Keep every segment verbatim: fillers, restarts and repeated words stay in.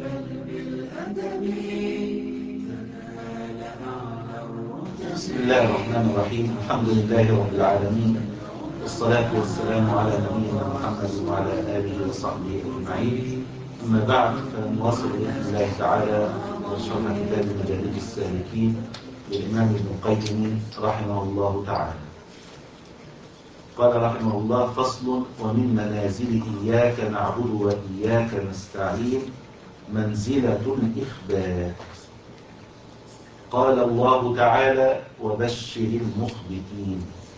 بسم الله الرحمن الرحيم. الحمد لله رب العالمين، والصلاة والسلام على نبينا محمد وعلى آله وصحبه أجمعين. أما بعد، فنواصل بإذن الله تعالى شرح كتاب مدارج السالكين للإمام ابن القيم رحمه الله تعالى. قال رحمه الله: فصل: ومن منازل إياك نعبد وإياك نستعين منزلة الإخبات. قال الله تعالى: وبشر المخبتين.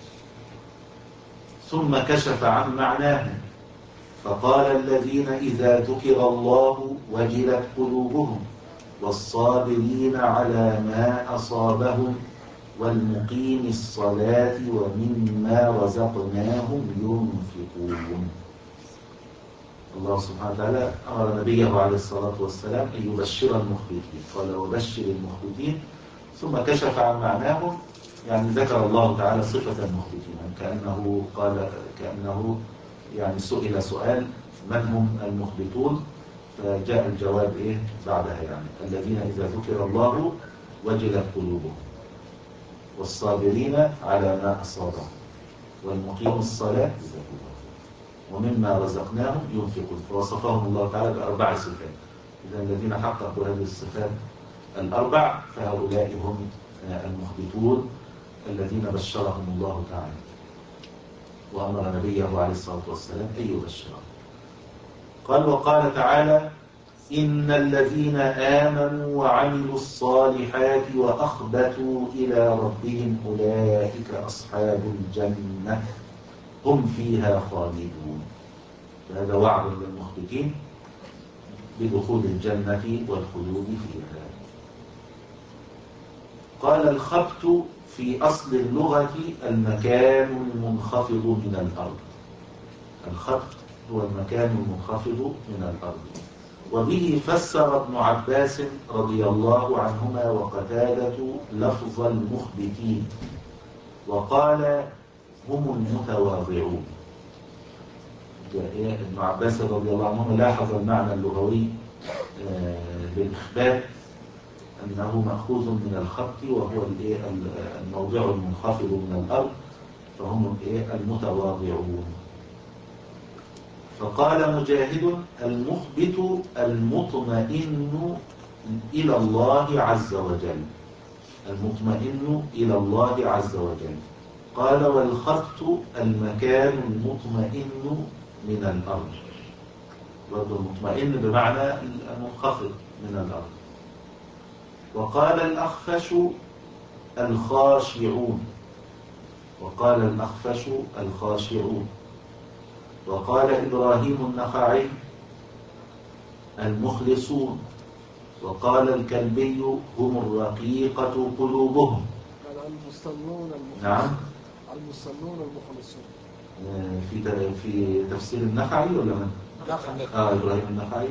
ثم كشف عن معناه فقال: الذين إذا ذكر الله وجلت قلوبهم والصابرين على ما أصابهم والمقيم الصلاة ومما رزقناهم ينفقون. الله سبحانه وتعالى أمر نبيه عليه الصلاة والسلام أن يبشر المخبتين، قال: وبشر المخبتين. ثم كشف عن معناهم، يعني ذكر الله تعالى صفة المخبتين، يعني كأنه قال كأنه يعني سئل سؤال: من هم المخبتون؟ فجاء الجواب إيه بعدها، يعني الذين إذا ذكر الله وجلت قلوبهم والصابرين على ما أصابهم والمقيم الصلاة ومما رزقناهم ينفقون. فوصفهم الله تعالى بأربع صفات. إذا الذين حققوا هذه الصفات الأربع فهؤلاء هم المخبتون الذين بشرهم الله تعالى، وأمر نبيه عليه الصلاة والسلام أن يبشرهم. قال: وقال تعالى: إن الذين آمنوا وعملوا الصالحات وأخبتوا إلى ربهم أولئك أصحاب الجنة هم فيها خالدون. هذا وعد للمخبتين بدخول الجنة والخلود فيها. قال: الخبت في أصل اللغة المكان المنخفض من الأرض. الخبت هو المكان المنخفض من الأرض. وبه فسر ابن عباس رضي الله عنهما وقتادة لفظ المخبتين، وقال: هم المتواضعون. ابن عباس رضي الله عنهما لاحظ المعنى اللغوي للإخبات أنه مأخوذ من الخبت، وهو الموضع المنخفض من الأرض، فهم المتواضعون. فقال مجاهد: المخبت المطمئن إلى الله عز وجل. المطمئن إلى الله عز وجل. قال: والخبت المكان المطمئن من الأرض. برضو المطمئن بمعنى المنخفض من الأرض. وقال الأخفش الخاشعون. وقال الأخفش الخاشعون. وقال إبراهيم النخعي المخلصون. وقال الكلبي هم الرقيقة قلوبهم. المصلون المخلصون. نعم، المصلون المخلصون. في في تفسير النخعي ولا من؟ النخعي. اه إبراهيم النخعي.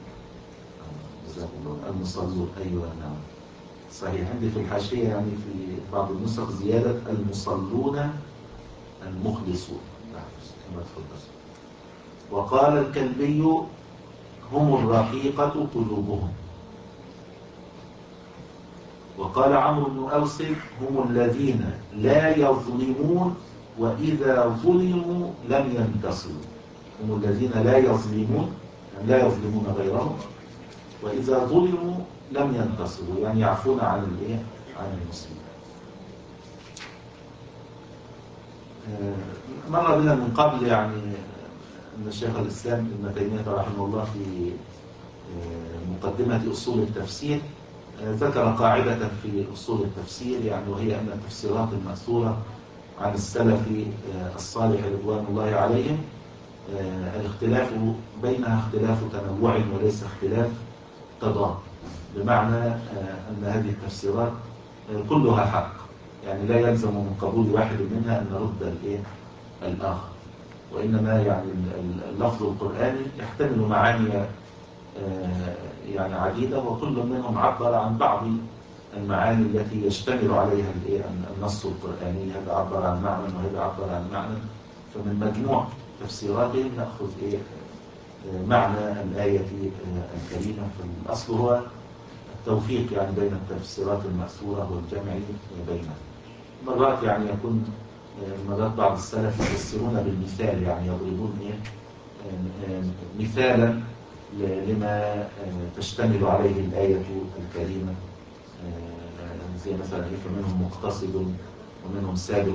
المصلون، أيوة نعم صحيح. عندي في الحاشية يعني في بعض النسخ زيادة المصلون المخلصون. نعم كما تفضل. وقال الكلبي هم الرقيقة قلوبهم. وقال عمرو بن أوس هم الذين لا يظلمون وإذا ظلموا لم ينتصروا. هم الذين لا يظلمون، يعني لا يظلمون غيرهم، وإذا ظلموا لم ينتصروا، يعني يعفون عن الايه عن المسلمين. مر بنا من قبل يعني أن شيخ الإسلام ابن تيمية رحمه الله في مقدمة أصول التفسير ذكر قاعدة في أصول التفسير، يعني وهي أن التفسيرات المأثورة عن السلف الصالح رضوان الله عليهم الاختلاف بينها اختلاف تنوع وليس اختلاف تضاد، بمعنى أن هذه التفسيرات كلها حق، يعني لا يلزم من قبول واحد منها أن نرد الآخر، وإنما يعني اللفظ القرآني يحتمل معاني يعني عديدة، وكل منهم عبر عن بعض المعاني التي يشتمل عليها النص القرآني. هذا عبر عن معنى وهذا عبر عن معنى، فمن مجموع تفسيراتهم نأخذ إيه معنى الآية الكريمة. فالأصل هو التوفيق يعني بين التفسيرات المأثورة والجمع بينها. مرات يعني يكون مرات بعض السلف يفسرون بالمثال، يعني يضربون إيه مثالا لما تشتمل عليه الآية الكريمة، زي مثلا إيه فمنهم مقتصد ومنهم سابق،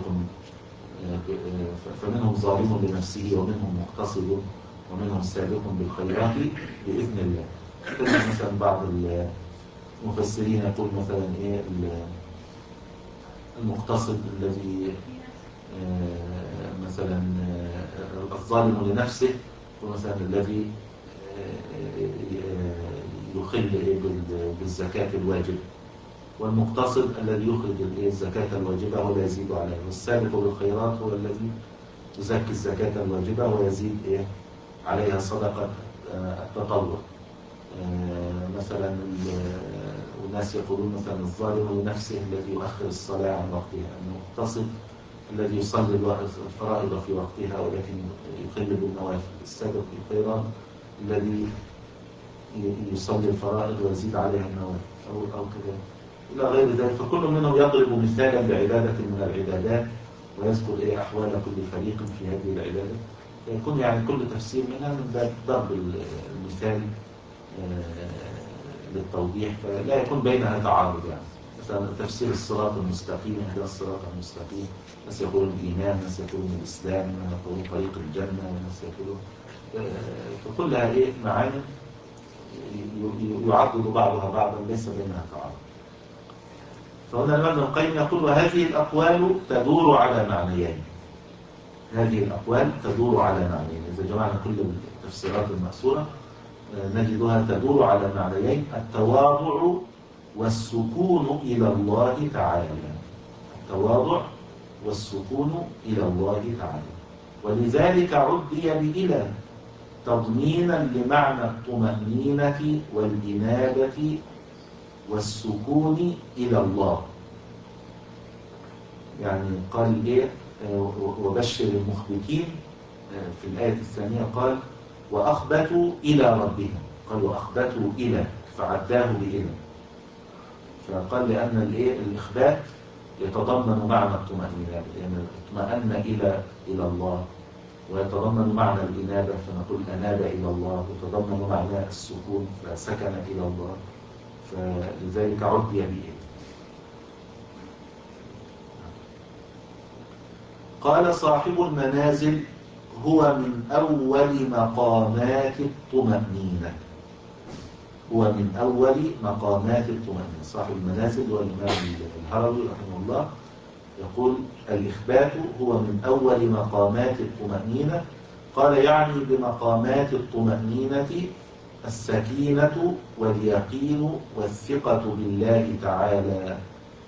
فمنهم ظالم لنفسه ومنهم مقتصد ومنهم سابق بالخيرات بإذن الله. تجد مثلا بعض المفسرين يقول مثلا إيه المقتصد الذي مثلا الظالم لنفسه مثلا الذي يخل بالزكاة الواجبة، والمقتصد الذي يخرج الزكاة الواجبة ولا يزيد عليها، والسابق بالخيرات هو الذي يزكي الزكاة الواجبة ويزيد إيه عليها صدقة التطوع. مثلا الناس يقولون مثلا الظالم لنفسه الذي يؤخر الصلاة عن وقتها، المقتصد الذي يصلي الفرائض في وقتها ولكن يخل بالنوافل، السابق بالخيرات الذي يصلي الفرائض ويزيد عليها النوافل أو أو كذا إلى غير ذلك. فكل منهم يضرب مثالا بعبادة من العبادات ويذكر إيه أحوال كل فريق في هذه العبادة. يكون يعني كل تفسير منها من باب ضرب المثال للتوضيح، فلا يكون بينها تعارض. يعني مثلا تفسير الصراط المستقيم، هذا الصراط المستقيم ناس يقولون الإيمان، ناس يقولون الإسلام، ناس يقولون طريق الجنة، ناس يقولون، فكلها إيه معاني يعضد بعضها بعضا ليس بينها تعارض. فهنا الإمام ابن القيم يقول وهذه الأقوال تدور على معنيين. هذه الأقوال تدور على معنيين، إذا جمعنا كل التفسيرات المأثورة نجدها تدور على معنيين: التواضع والسكون إلى الله تعالى. التواضع والسكون إلى الله تعالى. ولذلك عدي بإلى تضمينا لمعنى الطمأنينة والإنابة والسكون إلى الله. يعني قال إيه وبشر المخبتين في الآية الثانية، قال وأخبتوا إلى ربهم، قال وأخبتوا إلى فعداه بإلى، فقال لأن الإيه الإخبات يتضمن معنى الطمأنينة، يعني اطمأن إلى إلى الله، ويتضمن معنى الإنابة فنقول أناب إلى الله، ويتضمن معنى السكون فسكن إلى الله، فلذلك عدي به. قال صاحب المنازل هو من أول مقامات الطمأنينة، هو من أول مقامات الطمأنينة. صاحب المنازل والإمام الهروي رحمه الله يقول الإخبات هو من أول مقامات الطمأنينة. قال يعني بمقامات الطمأنينة السكينة واليقين والثقة بالله تعالى،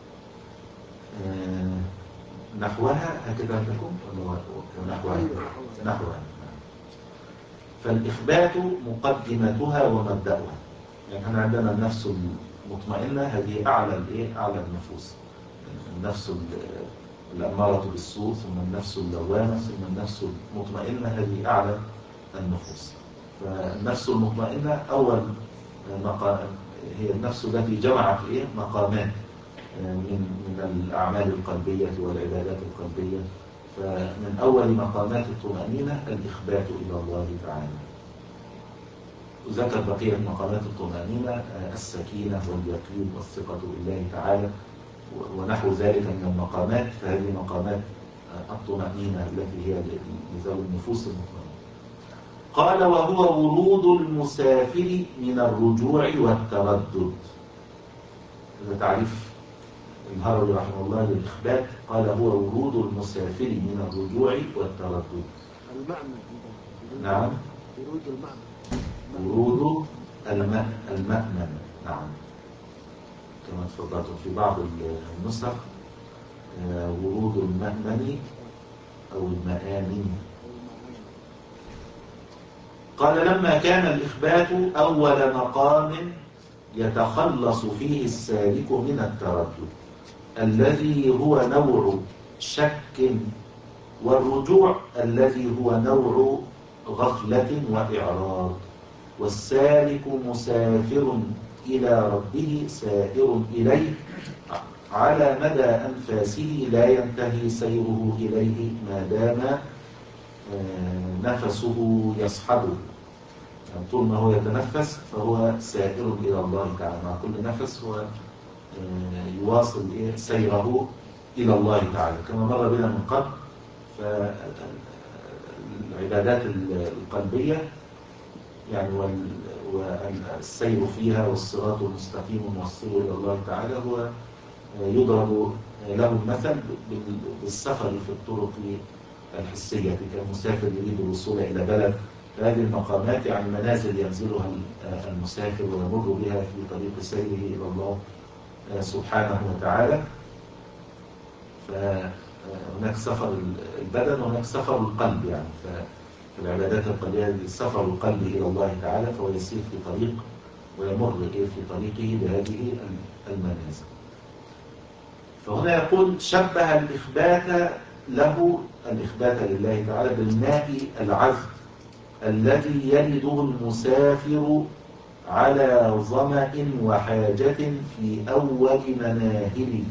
نحوها هكذا عندكم ونحوها نحوها. فالإخبات مقدمتها ومبدأها، يعني احنا عندنا النفس المطمئنة هذه أعلى الإيه أعلى النفوس، النفس الأمارة بالسوء، ثم النفس اللوامة، ثم النفس المطمئنة هذه أعلى النفوس. فالنفس المطمئنة أول مقام، هي النفس التي جمعت إيه مقامات من من الأعمال القلبية والعبادات القلبية. فمن أول مقامات الطمأنينة الإخبات إلى الله تعالى. وذكر بقية مقامات الطمأنينة السكينة واليقين والثقة بالله تعالى ونحو ذلك من المقامات. فهذه مقامات الطمأنينة التي هي لذوي النفوس المطمئنة. قال وهو ورود المسافر من الرجوع والتردد. هذا تعريف الهروي رحمه الله للإخبات، قال هو ورود المسافر من الرجوع والتردد. المعنى نعم، ورود المعنى، ورود المأمن. نعم، كما تفضلتم في بعض النسخ ورود المأمن أو المآمن. قال لما كان الإخبات أول مقام يتخلص فيه السالك من التردد الذي هو نوع شك، والرجوع الذي هو نوع غفلة وإعراض. والسالك مسافر إلى ربه سائر إليه على مدى أنفاسه لا ينتهي سيره إليه ما دام نفسه يصحبه. يعني طول ما هو يتنفس فهو سائر إلى الله تعالى، مع كل نفس هو يواصل سيره إلى الله تعالى. كما مر بنا من قبل، فالعبادات القلبية يعني والسير فيها والصراط المستقيم الموصل إلى الله تعالى هو يضرب له المثل بالسفر في الطرق الحسية، كالمسافر يريد الوصول إلى بلد. هذه المقامات يعني منازل ينزلها المسافر ويمر بها في طريق سيره إلى الله سبحانه وتعالى. فهناك سفر البدن وهناك سفر القلب، يعني في العبادات القلبية سفر القلب إلى الله تعالى، فهو يسير في طريق ويمر في طريقه بهذه المنازل. فهنا يقول شبه الإخبات له، الإخبات لله تعالى بالماء العذب الذي يلده المسافر على ظمأ وحاجة في أول مناهله،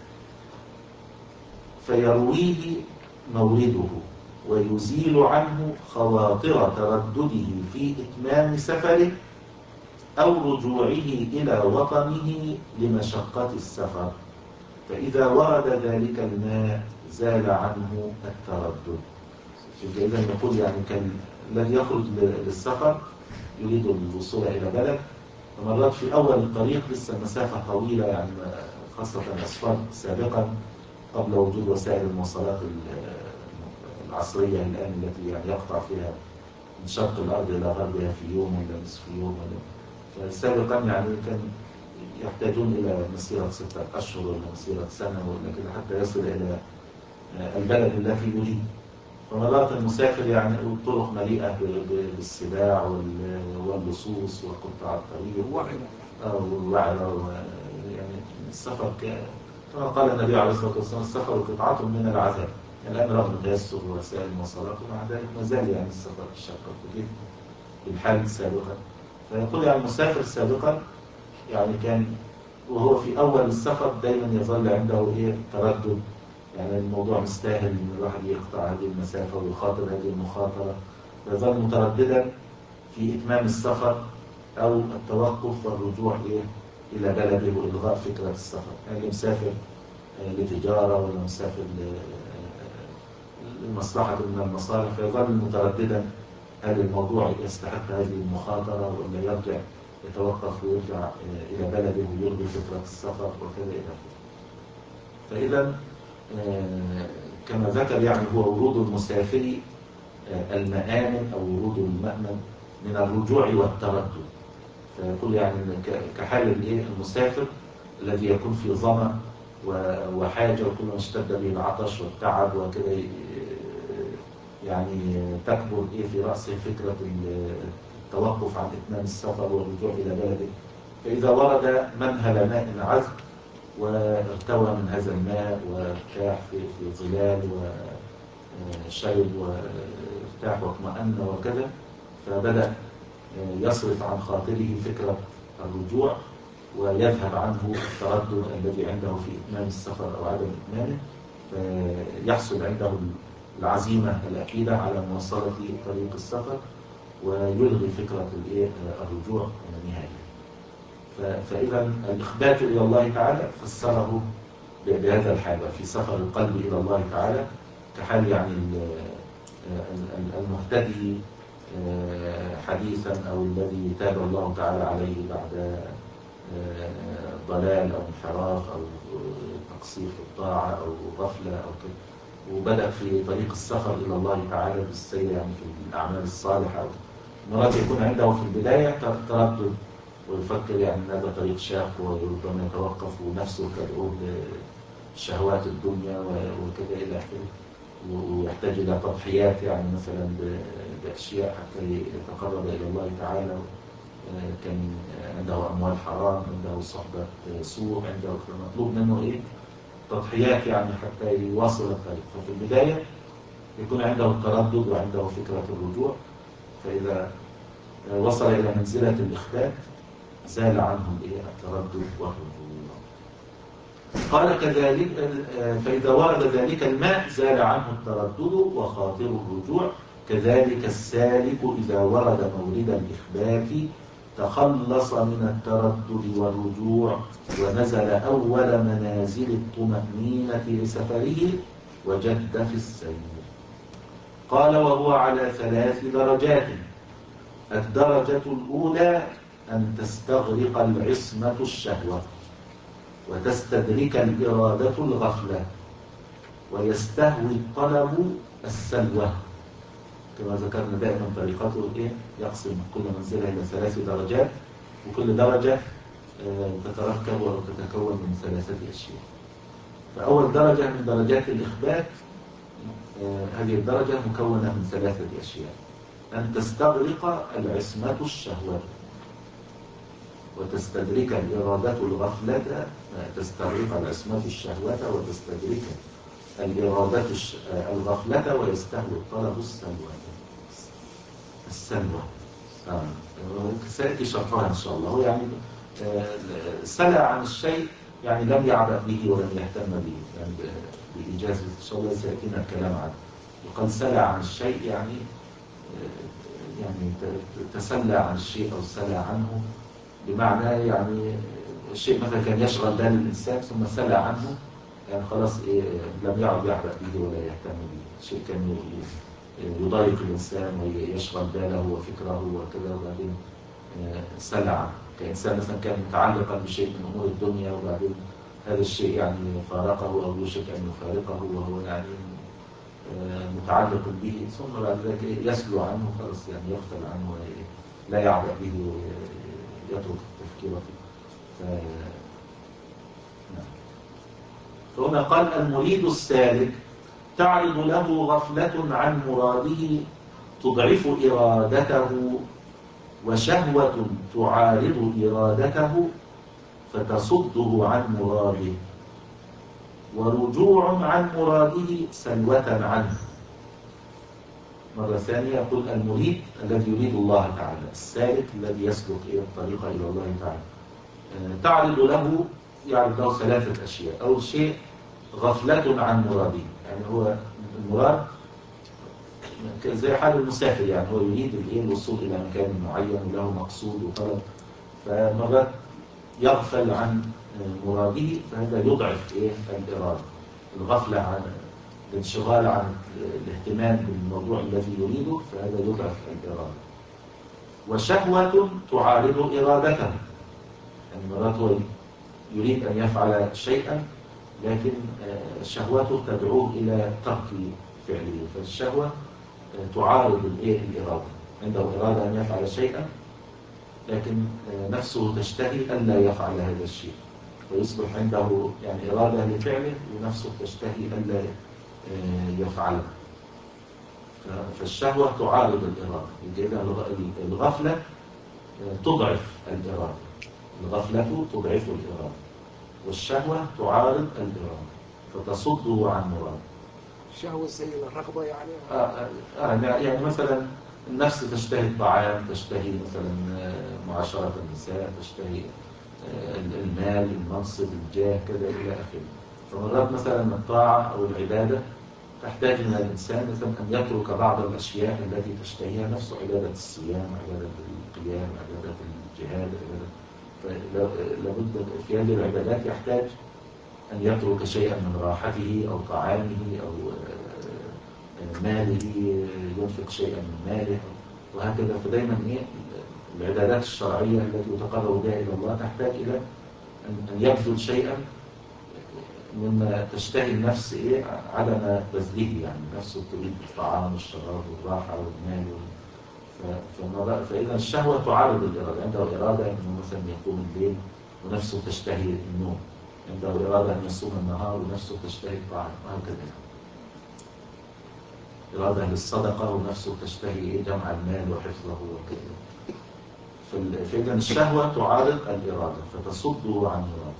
فيرويه مورده ويزيل عنه خواطر تردده في إتمام سفره أو رجوعه إلى وطنه لمشقة السفر، فإذا ورد ذلك الماء زال عنه التردد. إذا يقول يعني كان الذي يخرج للسفر يريد الوصول إلى بلد، فمرات في أول الطريق لسه مسافة طويلة، يعني خاصة الأسفار سابقا قبل وجود وسائل المواصلات العصرية الآن التي يعني يقطع فيها من شرق الأرض إلى غربها في يوم ولا نصف يوم ولا. فسابقا يعني كان يحتاجون إلى مسيرة ستة أشهر ولا مسيرة سنة ولا كده حتى يصل إلى البلد التي يريد. فمرات المسافر يعني الطرق مليئة بالسباع واللصوص وقطع الطريق والوعرة، يعني السفر كما قال النبي عليه الصلاة والسلام السفر قطعة من العذاب. يعني الآن رغم تيسر وسائل المواصلات ومع ذلك ما زال يعني السفر الشاق كثير بالحال سابقا. فيقول يعني المسافر سابقا يعني كان وهو في أول السفر دايما يظل عنده إيه تردد، يعني الموضوع مستاهل إن الواحد يقطع هذه المسافة ويخاطر هذه المخاطرة، فيظل مترددا في إتمام السفر أو التوقف والرجوع إيه إلى بلده وإلغاء فكرة السفر. يعني اللي مسافر لتجارة ولا مسافر لمصلحة من المصالح فيظل مترددا هل الموضوع يستحق هذه المخاطرة ولا يرجع يتوقف ويرجع إلى بلده ويلغي فكرة السفر وكذا إلى آخره. فإذا كما ذكر يعني هو ورود المسافر المآمن أو ورود المأمن من الرجوع والتردد. فيقول يعني كحال المسافر الذي يكون في ظمأ وحاجة وكل ما اشتد به العطش والتعب وكذا يعني تكبر إيه في رأسه فكرة التوقف عن إتمام السفر والرجوع إلى بلده، فإذا ورد منهل ماء عذب وارتوى من هذا الماء وارتاح في في ظلال وشرب وارتاح واطمأن وكذا، فبدأ يصرف عن خاطره فكرة الرجوع ويذهب عنه التردد الذي عنده في إتمام السفر أو عدم إتمامه، فيحصل عنده العزيمة الأكيدة على مواصلة طريق السفر ويلغي فكرة الرجوع نهائيا. فإذا الإخبات إلى الله تعالى فسره بهذا الحال في سفر القلب إلى الله تعالى كحال يعني المهتدي حديثا أو الذي تاب الله تعالى عليه بعد ضلال أو انحراف أو تقصير في الطاعة أو غفلة أو كده، وبدأ في طريق السفر إلى الله تعالى بالسير يعني في الأعمال الصالحة. مرات يكون عنده في البداية تردد ويفكر يعني هذا طريق شاق وربما يتوقف ونفسه تدعو لشهوات الدنيا وكذا إلى آخره، ويحتاج إلى تضحيات يعني مثلا بأشياء حتى يتقرب إلى الله تعالى. كان عنده أموال حرام، عنده صحبة سوء، عنده مطلوب منه إيه تضحيات يعني حتى يواصل الطريق. ففي البداية يكون عنده التردد وعنده فكرة الرجوع، فإذا وصل إلى منزلة الإخبات زال عنه التردد والرجوع. قال كذلك فإذا ورد ذلك الماء زال عنه التردد وخاطر الرجوع، كذلك السالك إذا ورد مورد الإخبات تخلص من التردد والرجوع ونزل أول منازل الطمأنينة لسفره وجد في السير. قال وهو على ثلاث درجات. الدرجة الأولى أن تستغرق العصمة الشهوة وتستدرك الإرادة الغفلة ويستهوي الطلب السلوة. كما ذكرنا دائما طريقته إيه؟ يقسم كل منزلة إلى ثلاث درجات، وكل درجة تتركب أو تتكون من ثلاثة أشياء. فأول درجة من درجات الإخبات هذه الدرجة مكونة من ثلاثة أشياء: أن تستغرق العصمة الشهوة وتستدرك الإرادة الغفلة، تستغرق العصمة الشهوة وتستدرك الإرادة الغفلة ويستهوي الطلب السلوى. السلوى آه. سيأتي شرحها إن شاء الله. يعني آه سلى عن الشيء يعني لم يعبأ به ولم يهتم به، يعني بإجازة إن شاء الله سيأتينا الكلام عنه. يقال سلى عن الشيء يعني آه يعني تسلى عن الشيء أو سلى عنه، بمعنى يعني الشيء مثلا كان يشغل بال الإنسان ثم سلى عنه، يعني خلاص إيه لم يعد يعبأ به ولا يهتم به. شيء كان يضايق الإنسان ويشغل باله وفكره وكذا، وبعدين سلى عنه. كإنسان مثلا كان متعلقا بشيء من أمور الدنيا وبعدين هذا الشيء يعني فارقه أو يوشك أن يفارقه وهو يعني متعلق به، ثم بعد ذلك يسلو عنه خلاص، يعني يغفل عنه لا يعبأ به ويترك التفكير فيه. فهنا قال المريد السالك تعرض له غفلة عن مراده تضعف إرادته، وشهوة تعارض إرادته فتصده عن مراده، ورجوع عن مراده سلوة عنه. مرة ثانية يقول المريد الذي يريد الله تعالى، السالك الذي يسلك الطريق إلى الله تعالى، تعرض له يعرض له ثلاثة أشياء. أول شيء غفلة عن مراده، يعني هو المراد زي حال المسافر، يعني هو يريد الوصول إلى مكان معين وله مقصود وطلب، فمرات يغفل عن مراده، فهذا يضعف إيه الإرادة. الغفلة عن الانشغال عن الاهتمام بالموضوع الذي يريده، فهذا يضعف الإرادة. وشهوة تعارض إرادته، يعني مرات هو يريد أن يفعل شيئا لكن شهوته تدعوه إلى ترك فعله، فالشهوة تعارض الإرادة. عنده إرادة أن يفعل شيئا لكن نفسه تشتهي ألا يفعل هذا الشيء، ويصبح عنده يعني إرادة لفعله ونفسه تشتهي ألا يفعله. فالشهوة تعارض الإرادة. الغفلة تضعف الإرادة، الغفلة تضعف الإرادة، والشهوة تعارض الإرادة فتصده عن مراده. الشهوة زي الرغبة يعني آه آه يعني مثلا النفس تشتهي الطعام، تشتهي مثلا معاشرة النساء، تشتهي المال، المنصب، الجاه، كذا إلى آخره. فمرات مثلا الطاعة أو العبادة تحتاج من الإنسان مثلا أن يترك بعض الأشياء التي تشتهيها نفسه، عبادة الصيام، عبادة القيام، عبادة الجهاد، عبادة لابد في هذه العبادات يحتاج أن يترك شيئا من راحته أو طعامه أو ماله، ينفق شيئا من ماله وهكذا. فدايما إيه العبادات الشرعية التي يتقرب بها إلى الله تحتاج إلى أن يبذل شيئا مما تشتهي النفس إيه عدم بذله، يعني نفسه تريد الطعام والشراب والراحة والمال. فإذا الشهوة تعارض الإرادة. عنده إرادة أنه مثلا يقوم الليل ونفسه تشتهي النوم، عنده إرادة أن يصوم النهار ونفسه تشتهي الطعام وهكذا. إرادة للصدقة ونفسه تشتهي جمع المال وحفظه وكذا. فإذا الشهوة تعارض الإرادة فتصده عن مراده.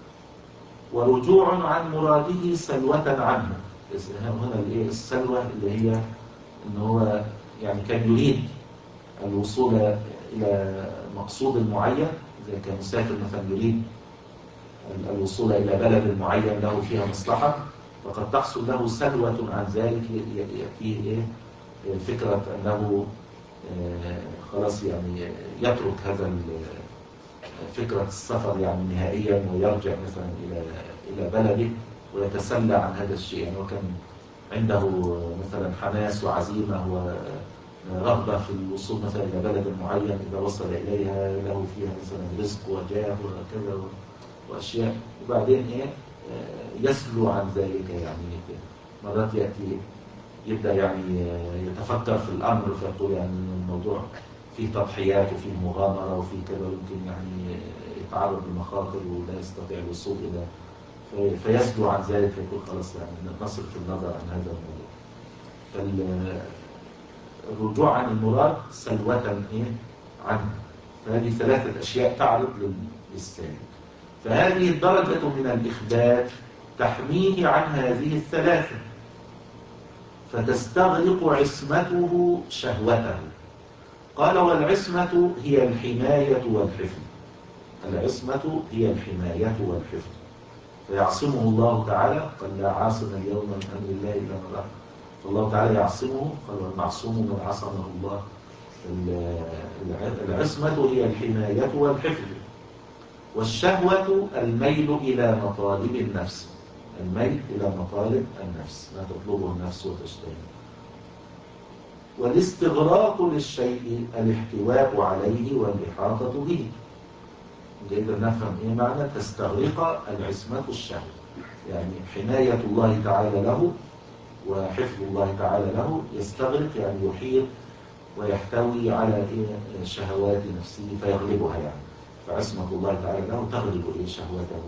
ورجوع عن مراده سلوة عنه. هنا السلوة اللي هي إنه هو يعني كان يريد الوصول إلى مقصود معين، إذا كان مسافر مثلا يريد الوصول إلى بلد معين له فيها مصلحة، فقد تحصل له سلوة عن ذلك، يأتيه إيه فكرة أنه خلاص يعني يترك هذا فكرة السفر يعني نهائيا، ويرجع مثلا إلى إلى بلده ويتسلى عن هذا الشيء. يعني وكان عنده مثلا حماس وعزيمة ورغبة في الوصول مثلا إلى بلد معين، إذا وصل إليها له فيها مثلا رزق وجاه وكذا وأشياء، وبعدين إيه يسلو عن ذلك. يعني مرات يأتي يبدأ يعني يتفكر في الأمر، فيقول يعني الموضوع فيه تضحيات وفيه مغامرة وفيه كذا، يمكن يعني يتعرض لمخاطر ولا يستطيع الوصول إلى، فيسلو عن ذلك، فيقول خلاص يعني نصرف النظر عن هذا الموضوع. فالرجوع عن المراد سلوة إيه عنه. فهذه ثلاثة أشياء تعرض للسالك. فهذه الدرجة من الإخبات تحميه عن هذه الثلاثة، فتستغرق عصمته شهوته. قال والعصمة هي الحماية والحفظ. العصمة هي الحماية والحفظ، فيعصمه الله تعالى. قال لا عاصم اليوم من أمر الله إلا من رحمه، فالله تعالى يعصمه. قال والمعصوم من عصمه الله. العصمة هي الحماية والحفظ. والشهوة الميل إلى مطالب النفس، الميل إلى مطالب النفس، ما تطلبه النفس وتشتهيه. والاستغراق للشيء الاحتواء عليه والإحاطة به. إذا نفهم إيه معنى تستغرق العصمة الشهوة، يعني حماية الله تعالى له وحفظ الله تعالى له، يستغرق يعني يحيط ويحتوي على إيه شهوات نفسه فيغلبها. يعني فعصمة الله تعالى له تغلب إيه شهوته.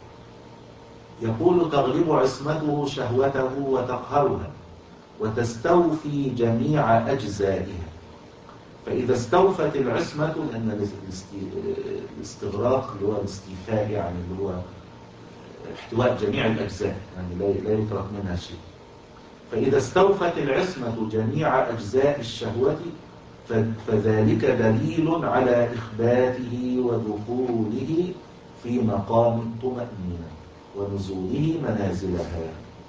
يقول تغلب عصمته شهوته وتقهرها وتستوفي جميع أجزائها. فإذا استوفت العصمة، لأن الاستغراق اللي هو الاستيفاء يعني اللي هو احتواء جميع الأجزاء، يعني لا يترك منها شيء. فإذا استوفت العصمة جميع أجزاء الشهوة فذلك دليل على إخباته ودخوله في مقام الطمأنينة ونزوله منازلها.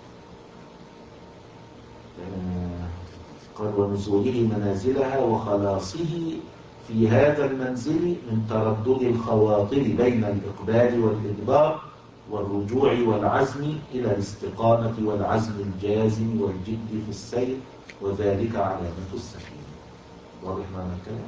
قال ونزوله منازلها وخلاصه في هذا المنزل من تردد الخواطر بين الإقبال والإدبار والرجوع والعزم إلى الاستقامة والعزم الجازم والجد في السير، وذلك علامة السكينة. واضح معنى الكلام؟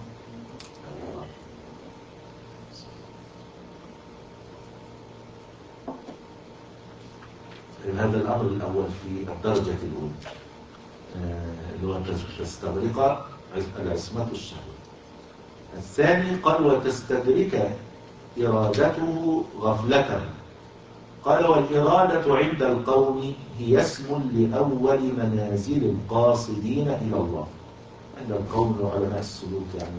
هذا الأمر الأول في الدرجة الأولى اللي هو تستغرق العصمة الشهوة. الثاني قال وتستدرك إرادته غفلته. قال والإرادة عند القوم هي اسم لأول منازل القاصدين إلى الله. عند القوم وعلماء السلوك يعني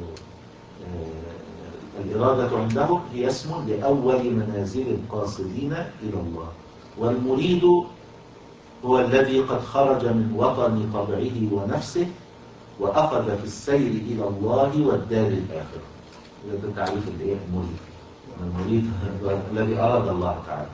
آه الإرادة عندهم هي اسم لأول منازل القاصدين إلى الله. والمريد هو الذي قد خرج من وطن طبعه ونفسه وأخذ في السير إلى الله والدار الآخرة. هذا تعريف الإيه المريد. المريد الذي أراد الله تعالى.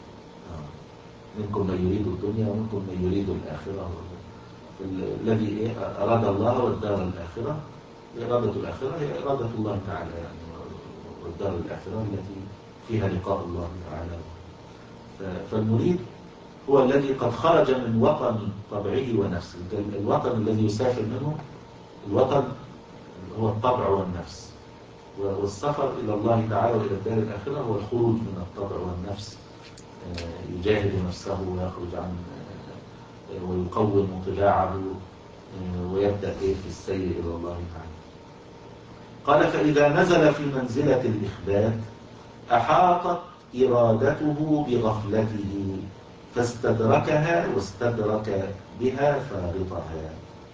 منكم من يريد الدنيا ومنكم من يريد الآخرة. الذي أراد الله والدار الآخرة. إرادة الآخرة هي إرادة الله تعالى يعني، والدار الآخرة التي فيها لقاء الله تعالى. فالمريد هو الذي قد خرج من وطن طبعه ونفسه. الوطن الذي يسافر منه الوطن هو الطبع والنفس، والسفر إلى الله تعالى وإلى الدار الآخرة هو الخروج من الطبع والنفس، يجاهد نفسه ويخرج عن ويقوم طباعه ويبدأ في السير إلى الله تعالى. قال فإذا نزل في منزلة الإخبات أحاطت إرادته بغفلته فاستدركها واستدرك بها فارطها.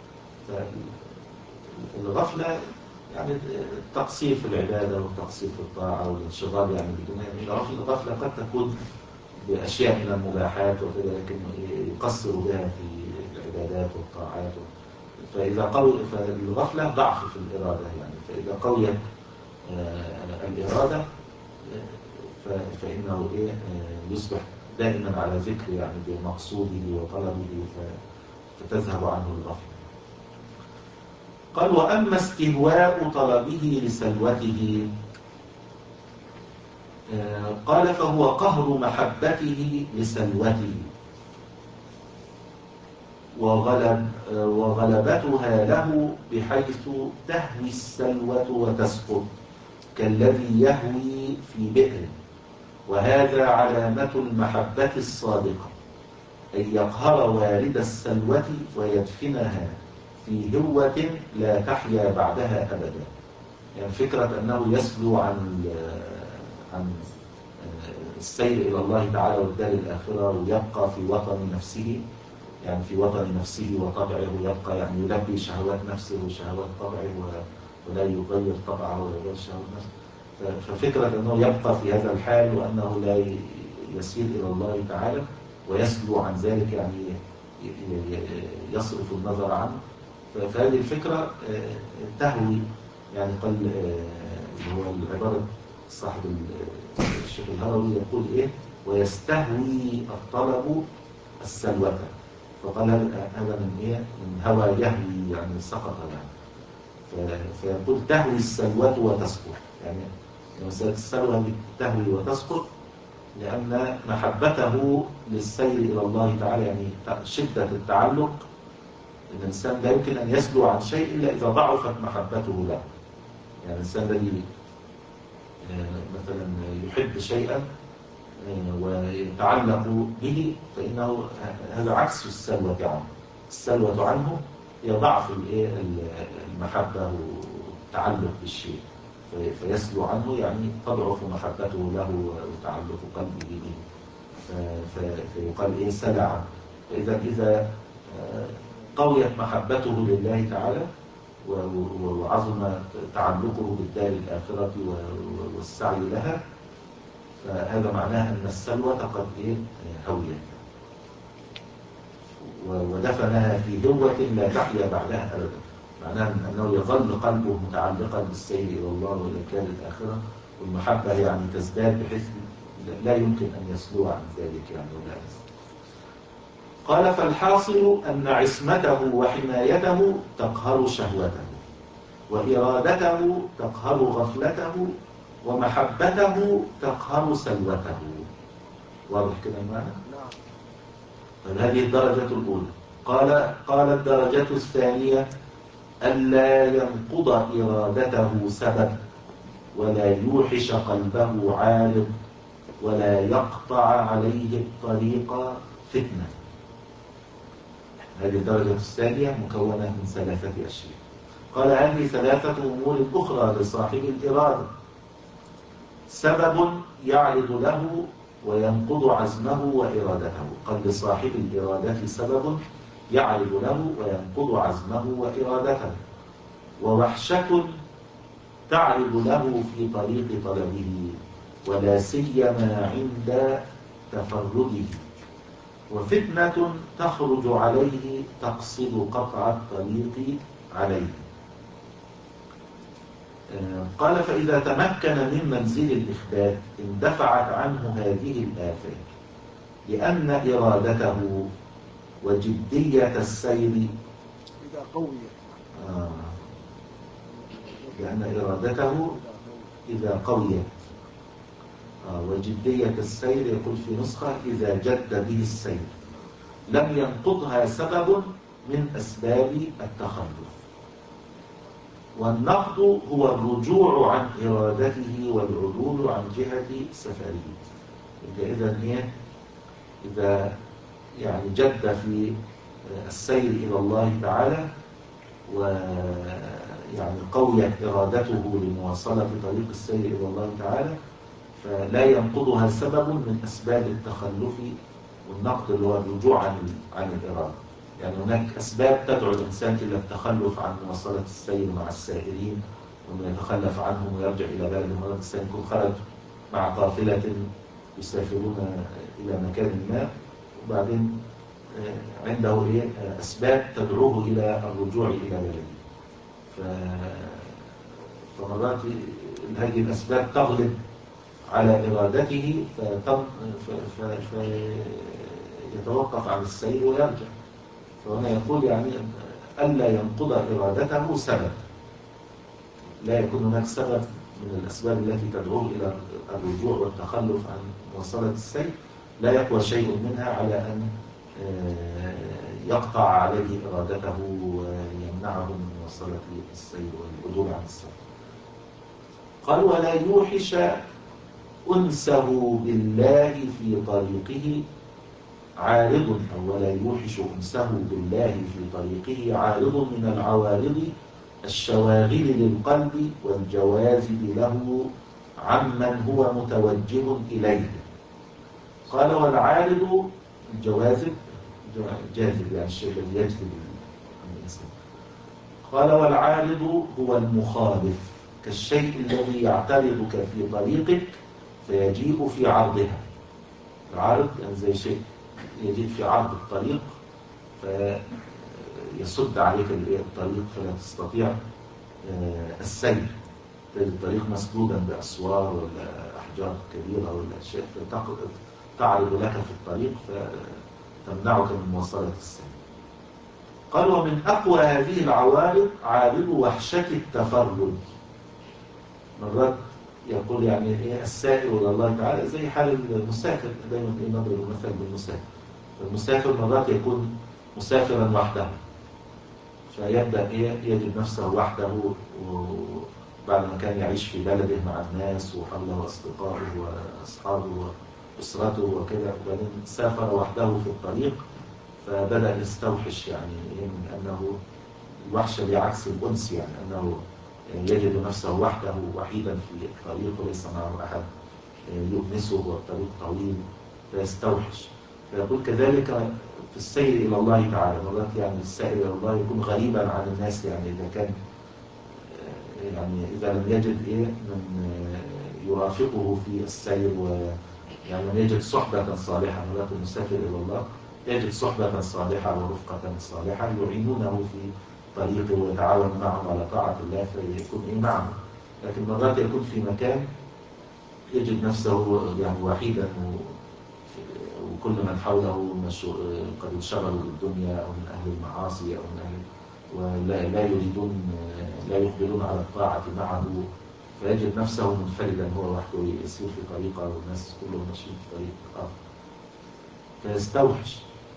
الغفلة يعني التقصير في العبادة والتقصير في الطاعة والانشغال يعني بدون الغفلة قد تكون بأشياء من المباحات وكذا، لكن يقصر بها في العبادات والطاعات فإذا قوي فالغفلة ضعف في الإرادة يعني، فإذا قويت الإرادة فإنه إيه يصبح دائما على ذكر يعني بمقصوده وطلبه فتذهب عنه الغفلة. قال وأما استهواء طلبه لسلوته قال فهو قهر محبته لسلوته وغلب وغلبتها له بحيث تهوي السلوة وتسقط كالذي يهوي في بئر، وهذا علامة المحبة الصادقة أن يقهر والد السلوة ويدفنها في هوة لا تحيا بعدها أبدا. يعني فكرة أنه يسلو عن عن السير إلى الله تعالى والدار الآخرة ويبقى في وطن نفسه، يعني في وطن نفسه وطبعه يبقى يعني يلبي شهوات نفسه وشهوات طبعه ولا يغير طبعه ولا يغير شهوات نفسه. ففكرة أنه يبقى في هذا الحال وأنه لا يسير إلى الله تعالى ويسلو عن ذلك يعني يصرف النظر عنه، فهذه الفكرة تهوي يعني قال هو العبارة صاحب الشيخ الهروي يقول إيه ويستهوي الطلب السلوة، فقال هذا من إيه من هوى يهوي يعني سقط يعني، فيقول تهوي السلوة وتسقط يعني مسألة السلوى تهوي وتسقط لأن محبته للسير إلى الله تعالى يعني شدة التعلق. الإنسان لا يمكن أن يسلو عن شيء إلا إذا ضعفت محبته له. يعني الإنسان الذي مثلا يحب شيئا ويتعلق به فإنه هذا عكس السلوة عنه. السلوة عنه هي ضعف المحبة والتعلق بالشيء، فيسلو عنه يعني تضعف محبته له وتعلق قلبه به، فيقال إيه سلع. فإذا إذا قويت محبته لله تعالى وعظم تعلقه بالدار الآخرة والسعي لها فهذا معناه أن السلوة قد إيه هويت ودفنها في هوة لا تحيا بعدها أبدا. معناه أنه يظل قلبه متعلقا بالسير إلى الله والإكرام الآخرة والمحبة يعني تزداد بحيث لا يمكن أن يسلو عن ذلك يعني ولا أنسى. قال فالحاصل أن عصمته وحمايته تقهر شهوته وإرادته تقهر غفلته ومحبته تقهر سلوته. واضح كده المعنى؟ نعم. هذه الدرجة الأولى. قال قال الدرجة الثانية ألا ينقض إرادته سبب ولا يوحش قلبه عارض ولا يقطع عليه الطريق فتنة. هذه الدرجة الثانية مكونة من ثلاثة أشياء. قال هذه ثلاثة أمور أخرى لصاحب الإرادة: سبب يعرض له وينقض عزمه وإرادته. قال لصاحب الإرادة سبب يعرض له وينقض عزمه وإرادته، ووحشة تعرض له في طريق طلبه ولا سيما عند تفرده، وفتنة تخرج عليه تقصد قطع الطريق عليه. قال فإذا تمكن من منزل الإخبات اندفعت عنه هذه الآفات، لأن إرادته وجدية السير إذا قويت آه لأن إرادته إذا قويت آه وجدية السير يقول في نسخة إذا جد به السير لم ينقضها سبب من أسباب التخلف. والنقض هو الرجوع عن إرادته والعدول عن جهة سفره. إذا إيه إذا يعني جد في السير إلى الله تعالى ويعني قويت إرادته لمواصلة طريق السير إلى الله تعالى فلا ينقضها سبب من أسباب التخلف والنقض اللي هو الرجوع عن عن الإرادة. يعني هناك أسباب تدعو الإنسان إلى التخلف عن مواصلة السير مع السائرين وأنه يتخلف عنهم ويرجع إلى بلده. مرة الإنسان يكون خرج مع قافلة يسافرون إلى مكان ما وبعدين عنده إيه أسباب تدعوه إلى الرجوع إلى بلده. فمرات هذه الأسباب تغلب على إرادته فيتوقف عن السير ويرجع. فهنا يقول يعني ألا ينقض إرادته سبب، لا يكون هناك سبب من الأسباب التي تدعوه إلى الرجوع والتخلف عن مواصلة السير لا يقوى شيء منها على أن يقطع عليه إرادته ويمنعه من مواصلة السير والعدول عن السير. قال ولا يوحش أنسه بالله في طريقه عارض، أو ولا يوحش أنسه بالله في طريقه عارض من العوارض الشواغل للقلب والجواذب له عمن هو متوجه إليه. قال والعارض الجواذب جاذب يعني الشيء الذي يجذب الإنسان. قال والعارض هو المخالف كالشيء الذي يعترضك في طريقك فيجيء في عرضها. العارض يعني زي شيء يجيء في عرض الطريق فيسد عليك الطريق فلا تستطيع السير، تجد الطريق مسدودا بأسوار ولا أحجار كبيرة ولا أشياء فتعرض لك في الطريق فتمنعك من مواصلة السير. قال ومن أقوى هذه العوارض عارض وحشة التفرد. مرات يقول يعني ايه السائر الى الله تعالى زي حال المسافر، دايما ايه نضرب المثل بالمسافر. المسافر مرات يكون مسافرا وحده فيبدا ايه يجد نفسه وحده، وبعد ما كان يعيش في بلده مع الناس وحوله اصدقائه واصحابه واسرته وكده، وبعدين سافر وحده في الطريق فبدا يستوحش يعني ايه من انه الوحشه بعكس الانس، يعني انه يجد نفسه وحده وحيدا في الطريق وليس معه أحد يؤنسه والطريق طويل فيستوحش. فيقول كذلك في السير إلى الله تعالى مرات يعني السائر إلى الله يكون غريبا عن الناس، يعني إذا كان يعني إذا لم يجد إيه من يرافقه في السير ويعني لم يجد صحبة صالحة. مرات المسافر إلى الله يجد صحبة صالحة ورفقة صالحة يعينونه في طريقه ويتعاون معهم على طاعة الله فيكون إيه معه. لكن مرات يكون في مكان يجد نفسه يعني وحيدا وكل من حوله قد انشغلوا بالدنيا أو من أهل المعاصي أو من أهل ولا لا يريدون لا يقبلون على الطاعة معه، فيجد نفسه منفردا هو وحده يسير في طريقه والناس كلهم ماشيين في طريق آخر فيستوحش.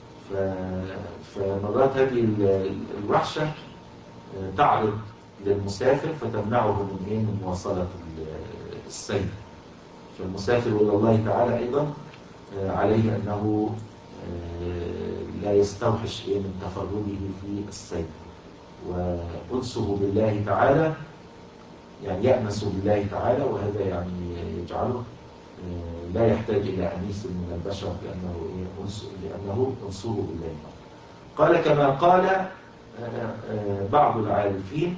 فمرات هذه الوحشة تعرض للمسافر فتمنعه من ايه من مواصلة السير. فالمسافر إلى الله تعالى أيضا عليه أنه لا يستوحش ايه من تفرده في السير، وأنسه بالله تعالى يعني يأنس بالله تعالى، وهذا يعني يجعله لا يحتاج إلى أنيس من البشر لأنه إيه أنس لأنه أنسه بالله. قال كما قال بعض العارفين،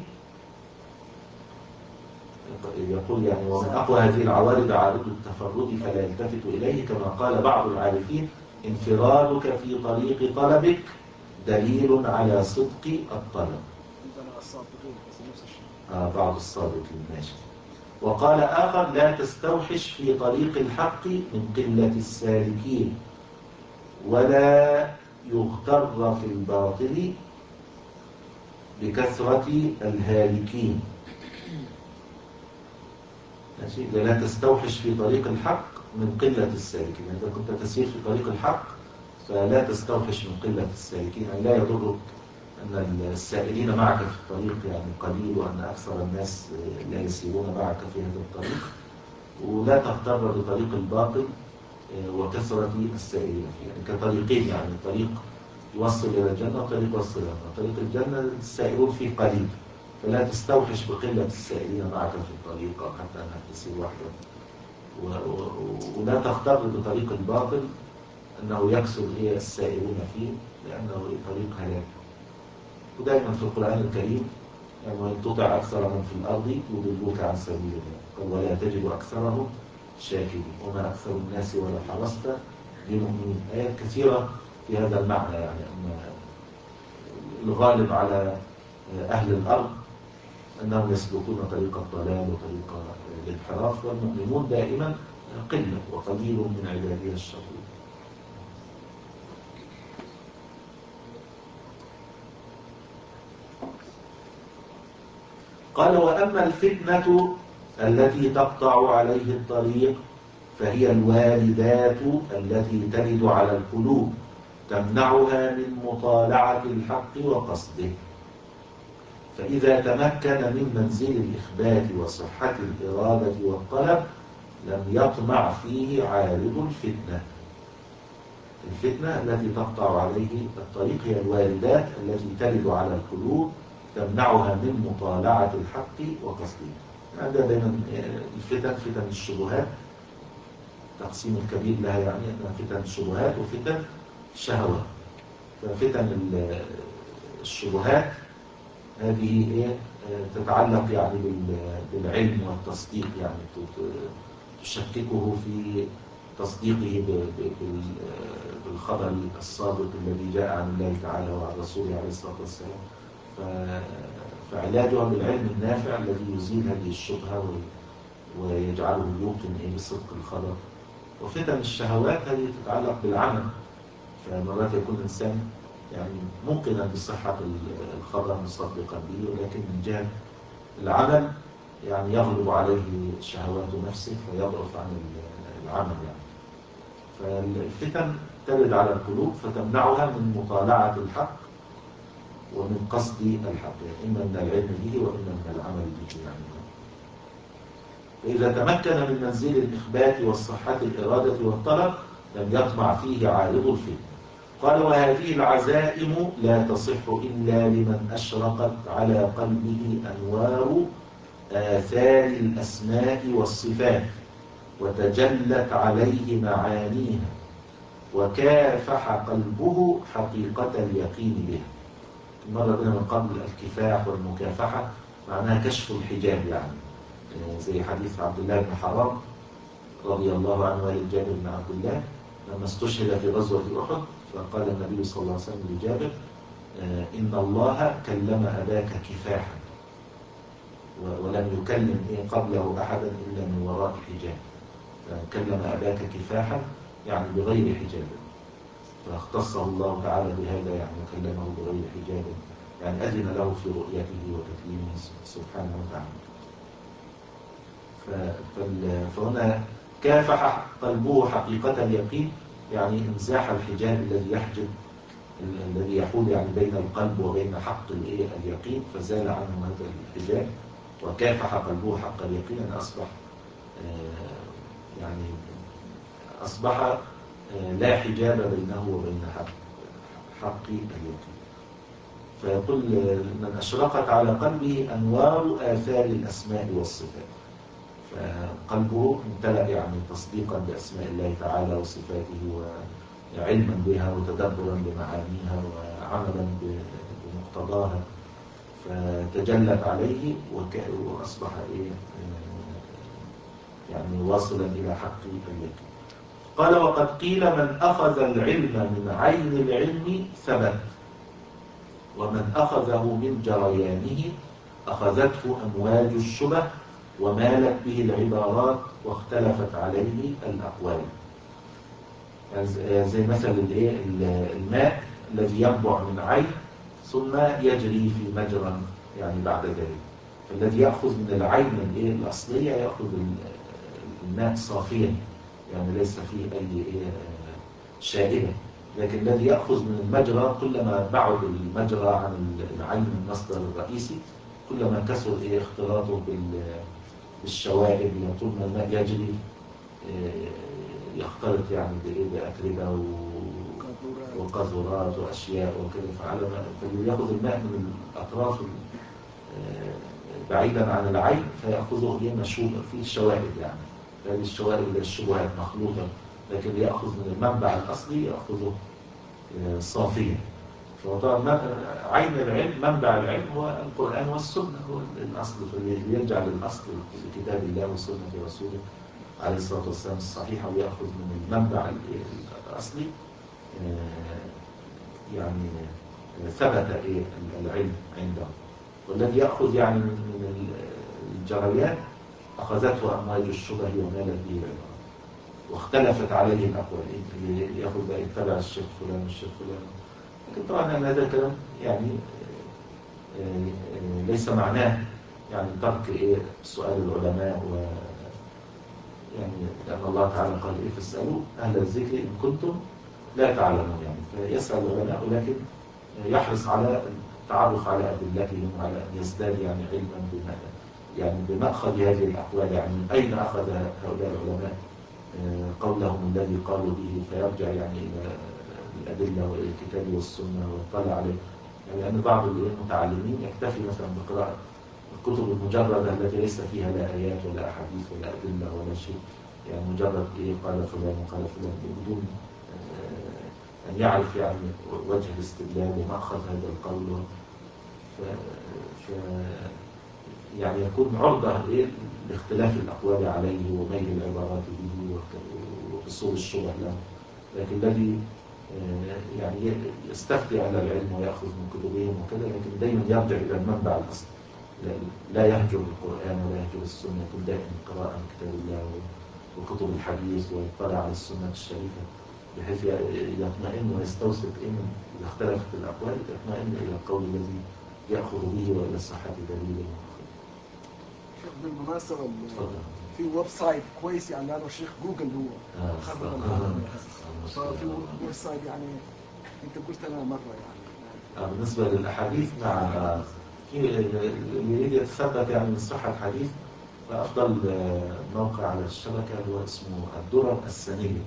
يقول يعني ومن أقوى هذه العوارض عارض التفرد فلا يلتفت إليه، كما قال بعض العارفين انفرادك في طريق طلبك دليل على صدق الطلب. آه بعض الصادقين ماشي. وقال آخر لا تستوحش في طريق الحق من قلة السالكين ولا يغتر في الباطل بكثرة الهالكين. ماشي. لا تستوحش في طريق الحق من قلة السالكين، إذا كنت تسير في طريق الحق فلا تستوحش من قلة السالكين، يعني لا يضرك أن السائرين معك في الطريق يعني قليل وأن أكثر الناس لا يسيرون معك في هذا الطريق، ولا تغتر بطريق الباطل وكثرة السائرين فيه، يعني كطريقين، يعني طريق يوصل إلى الجنة وطريق يوصل إلى النار. طريق الجنة السائرون فيه قليل فلا تستوحش بقلة السائرين معك في الطريق أو حتى أنك تسير وحدك، ولا تغتر بطريق الباطل أنه يكثر إيه السائرون فيه لأنه طريق هلاك. ودائما في القرآن الكريم يعني وإن تطع أكثر من في الأرض يضلوك عن سبيل الله قال ولا تجد أكثرهم شاكرين وما أكثر الناس ولو حرصت بمؤمنين. آيات كثيرة في هذا المعنى، يعني أن الغالب على أهل الأرض أنهم يسلكون طريق الضلال وطريق الانحراف، والمؤمنون دائما قلة وقليل من عبادها الشكور. قال: وأما الفتنة التي تقطع عليه الطريق فهي الواردات التي ترد على القلوب تمنعها من مطالعة الحق وقصده، فإذا تمكن من منزل الإخبات وصحة الإرادة والطلب لم يطمع فيه عارض الفتنة. الفتنة التي تقطع عليه الطريق هي الواردات التي ترد على القلوب تمنعها من مطالعة الحق وقصده. هذا دائما الفتن، فتن الشبهات تقسيم الكبير لها، يعني أنها فتن الشبهات وفتن الشهوات. ففتن الشبهات هذه إيه تتعلق يعني بالعلم والتصديق، يعني تشككه في تصديقه بالخبر الصادق الذي جاء عن الله تعالى وعن رسوله عليه الصلاة والسلام. فعلاجها بالعلم النافع الذي يزيل هذه الشبهة ويجعله يوقن بصدق الخبر. وفتن الشهوات هذه تتعلق بالعمل، فمرات يكون الإنسان يعني موقنا بصحة الخبر مصدقا به، ولكن من جهة العمل يعني يغلب عليه شهوات نفسه فيضعف عن العمل. يعني فالفتن ترد على القلوب فتمنعها من مطالعة الحق ومن قصد الحق، يعني إما من العلم به وإما من العمل به. يعني فإذا تمكن من منزل الإخبات والصحة الإرادة والطلب لم يطمع فيه عارض الفتنة. قال: وهذه العزائم لا تصح إلا لمن أشرقت على قلبه أنوار آثار الأسماء والصفات وتجلت عليه معانيها وكافح قلبه حقيقة اليقين بها. مرة بنا من قبل الكفاح والمكافحة معناها كشف الحجاب، يعني زي حديث عبد الله بن حرام رضي الله عنه والد جابر بن عبد الله لما استشهد في غزوة أحد، فقال النبي صلى الله عليه وسلم لجابر: إن الله كلم أباك كفاحا ولم يكلم إيه قبله أحدا إلا من وراء حجاب. كلم أباك كفاحا يعني بغير حجاب، فاختصه الله تعالى بهذا، يعني كلمه بغير حجاب، يعني أذن له في رؤيته وتكليمه سبحانه وتعالى. فهنا كافح قلبه حقيقة اليقين، يعني انزاح الحجاب الذي يحجب الذي يحول يعني بين القلب وبين حق اليقين، فزال عنه هذا الحجاب وكافح قلبه حق اليقين، أن أصبح يعني أصبح لا حجاب بينه وبين حق حق اليقين. فيقول: من أشرقت على قلبه أنوار آثار الأسماء والصفات، فقلبه امتلأ يعني تصديقا بأسماء الله تعالى وصفاته وعلما بها وتدبرا بمعانيها وعملا بمقتضاها، فتجلت عليه وأصبح إيه يعني واصلا إلى حق اليقين. قال: وقد قيل: من أخذ العلم من عين العلم ثبت، ومن أخذه من جريانه أخذته أمواج الشبه ومالت به العبارات واختلفت عليه الأقوال. زي مثل الماء الذي ينبع من عين ثم يجري في مجرى يعني بعد ذلك، فالذي يأخذ من العين الأصلية يأخذ الماء صافيا، يعني ليس فيه أي شائبة. لكن الذي يأخذ من المجرى كلما بعد المجرى عن العين المصدر الرئيسي كلما كثر اختلاطه بالشوائب، طول ما الماء يجري يختلط يعني بأتربة وقاذورات وأشياء وكذا. فعلى فاللي يأخذ الماء من الأطراف بعيدا عن العين فيأخذه إيه مشوبة فيه الشوائب، يعني هذه الشوائب الشبهات مخلوطة، لكن اللي يأخذ من المنبع الأصلي يأخذه صافيا. فطبعا عين العلم منبع العلم هو القرآن والسنة، هو الأصل، فاللي يرجع للأصل لكتاب الله وسنة رسوله عليه الصلاة والسلام الصحيحة ويأخذ من المنبع الأصلي يعني ثبت إيه العلم عنده. والذي يأخذ يعني من الجريان أخذته أمواج الشبه ومالت به العبارة، واختلفت عليه الأقوال، اللي يأخذ بقى يتبع الشيخ فلان والشيخ فلان. لكن طبعا هذا الكلام يعني ليس معناه يعني ترك إيه سؤال العلماء، و يعني لأن الله تعالى قال إيه فاسألوا أهل الذكر إن كنتم لا تعلمون، يعني فيسأل العلماء ولكن يحرص على التعرف على أدلتهم وعلى أن يزداد يعني علما بما يعني بمأخذ هذه الأقوال، يعني من أين أخذ هؤلاء العلماء قولهم الذي قالوا به، فيرجع يعني إلى الأدلة وإلى الكتاب والسنة ويطلع عليه. يعني لأن بعض المتعلمين يكتفي مثلا بقراءة الكتب المجردة التي ليس فيها لا آيات ولا أحاديث ولا أدلة ولا شيء، يعني مجرد إيه قال فلان وقال فلان بدون أن يعرف يعني وجه الاستدلال ومأخذ هذا القول. ف... ف... يعني يكون عرضة إيه لاختلاف الأقوال عليه وميل العبارات به وحصول الشبه له. لكن الذي يعني يستفتي على العلم ويأخذ من كتبهم وكذا، لكن دائما يرجع إلى المنبع الأصلي، لا يهجر القرآن ولا يهجر السنة، يكون دائما قراءة كتاب الله وكتب الحديث ويطلع على السنة الشريفة، بحيث يطمئن ويستوثق إن إذا اختلفت الأقوال يطمئن إلى القول الذي يأخذ به وإلى صحة دليله. شيخ بالمناسبة في ويب سايت كويس يعني لأنه شيخ جوجل هو خبر العالم، ففي ويب سايت يعني أنت قلت لنا مرة يعني. بالنسبة للأحاديث مع في اللي يريد يتثبت يعني من صحة الحديث، فأفضل موقع على الشبكة هو اسمه الدرر السنية،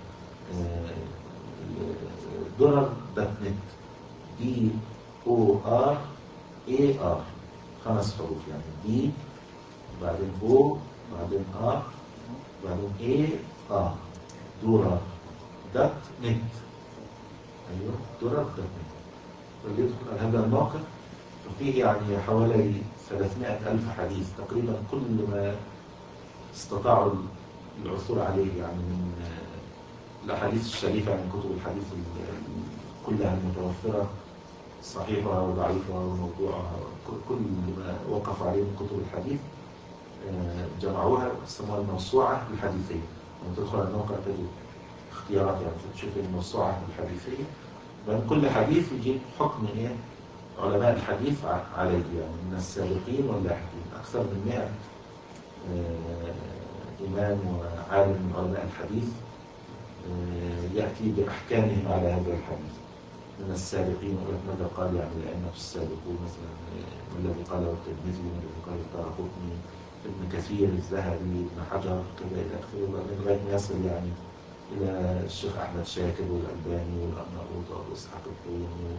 درر دوت نت، دي او ار اي ار، خمس حروف يعني دي بعدين او بعدين ار بعدين اي ار، درر دوت نت. ايوه درر دوت نت. واللي يدخل على هذا الموقع فيه يعني حوالي ثلاثمائة ألف حديث تقريبا، كل ما استطاعوا العثور عليه يعني من الأحاديث الشريفة، من كتب الحديث كلها المتوفرة، صحيحة وضعيفة وموضوعها، كل ما وقف عليه من كتب الحديث جمعوها وسموها الموسوعة الحديثية. لما تدخل على الموقع تجد اختيارات، يعني تشوف الموسوعة الحديثية، بين كل حديث يجيب حكم ايه علماء الحديث عليه، يعني من السابقين واللاحقين، أكثر من مئة إمام وعالم من علماء الحديث يأتي بأحكامهم على هذا الحديث من السابقين، ماذا قال يعني الأئمة السابقون، مثلا الذي قاله الترمذي والذي قاله الدارقطني، ابن كثير، الذهبي، ابن حجر، كذا إلى آخره، لغاية ما يصل يعني إلى الشيخ أحمد شاكر والألباني والأرناؤوط وأبو إسحاق الطويني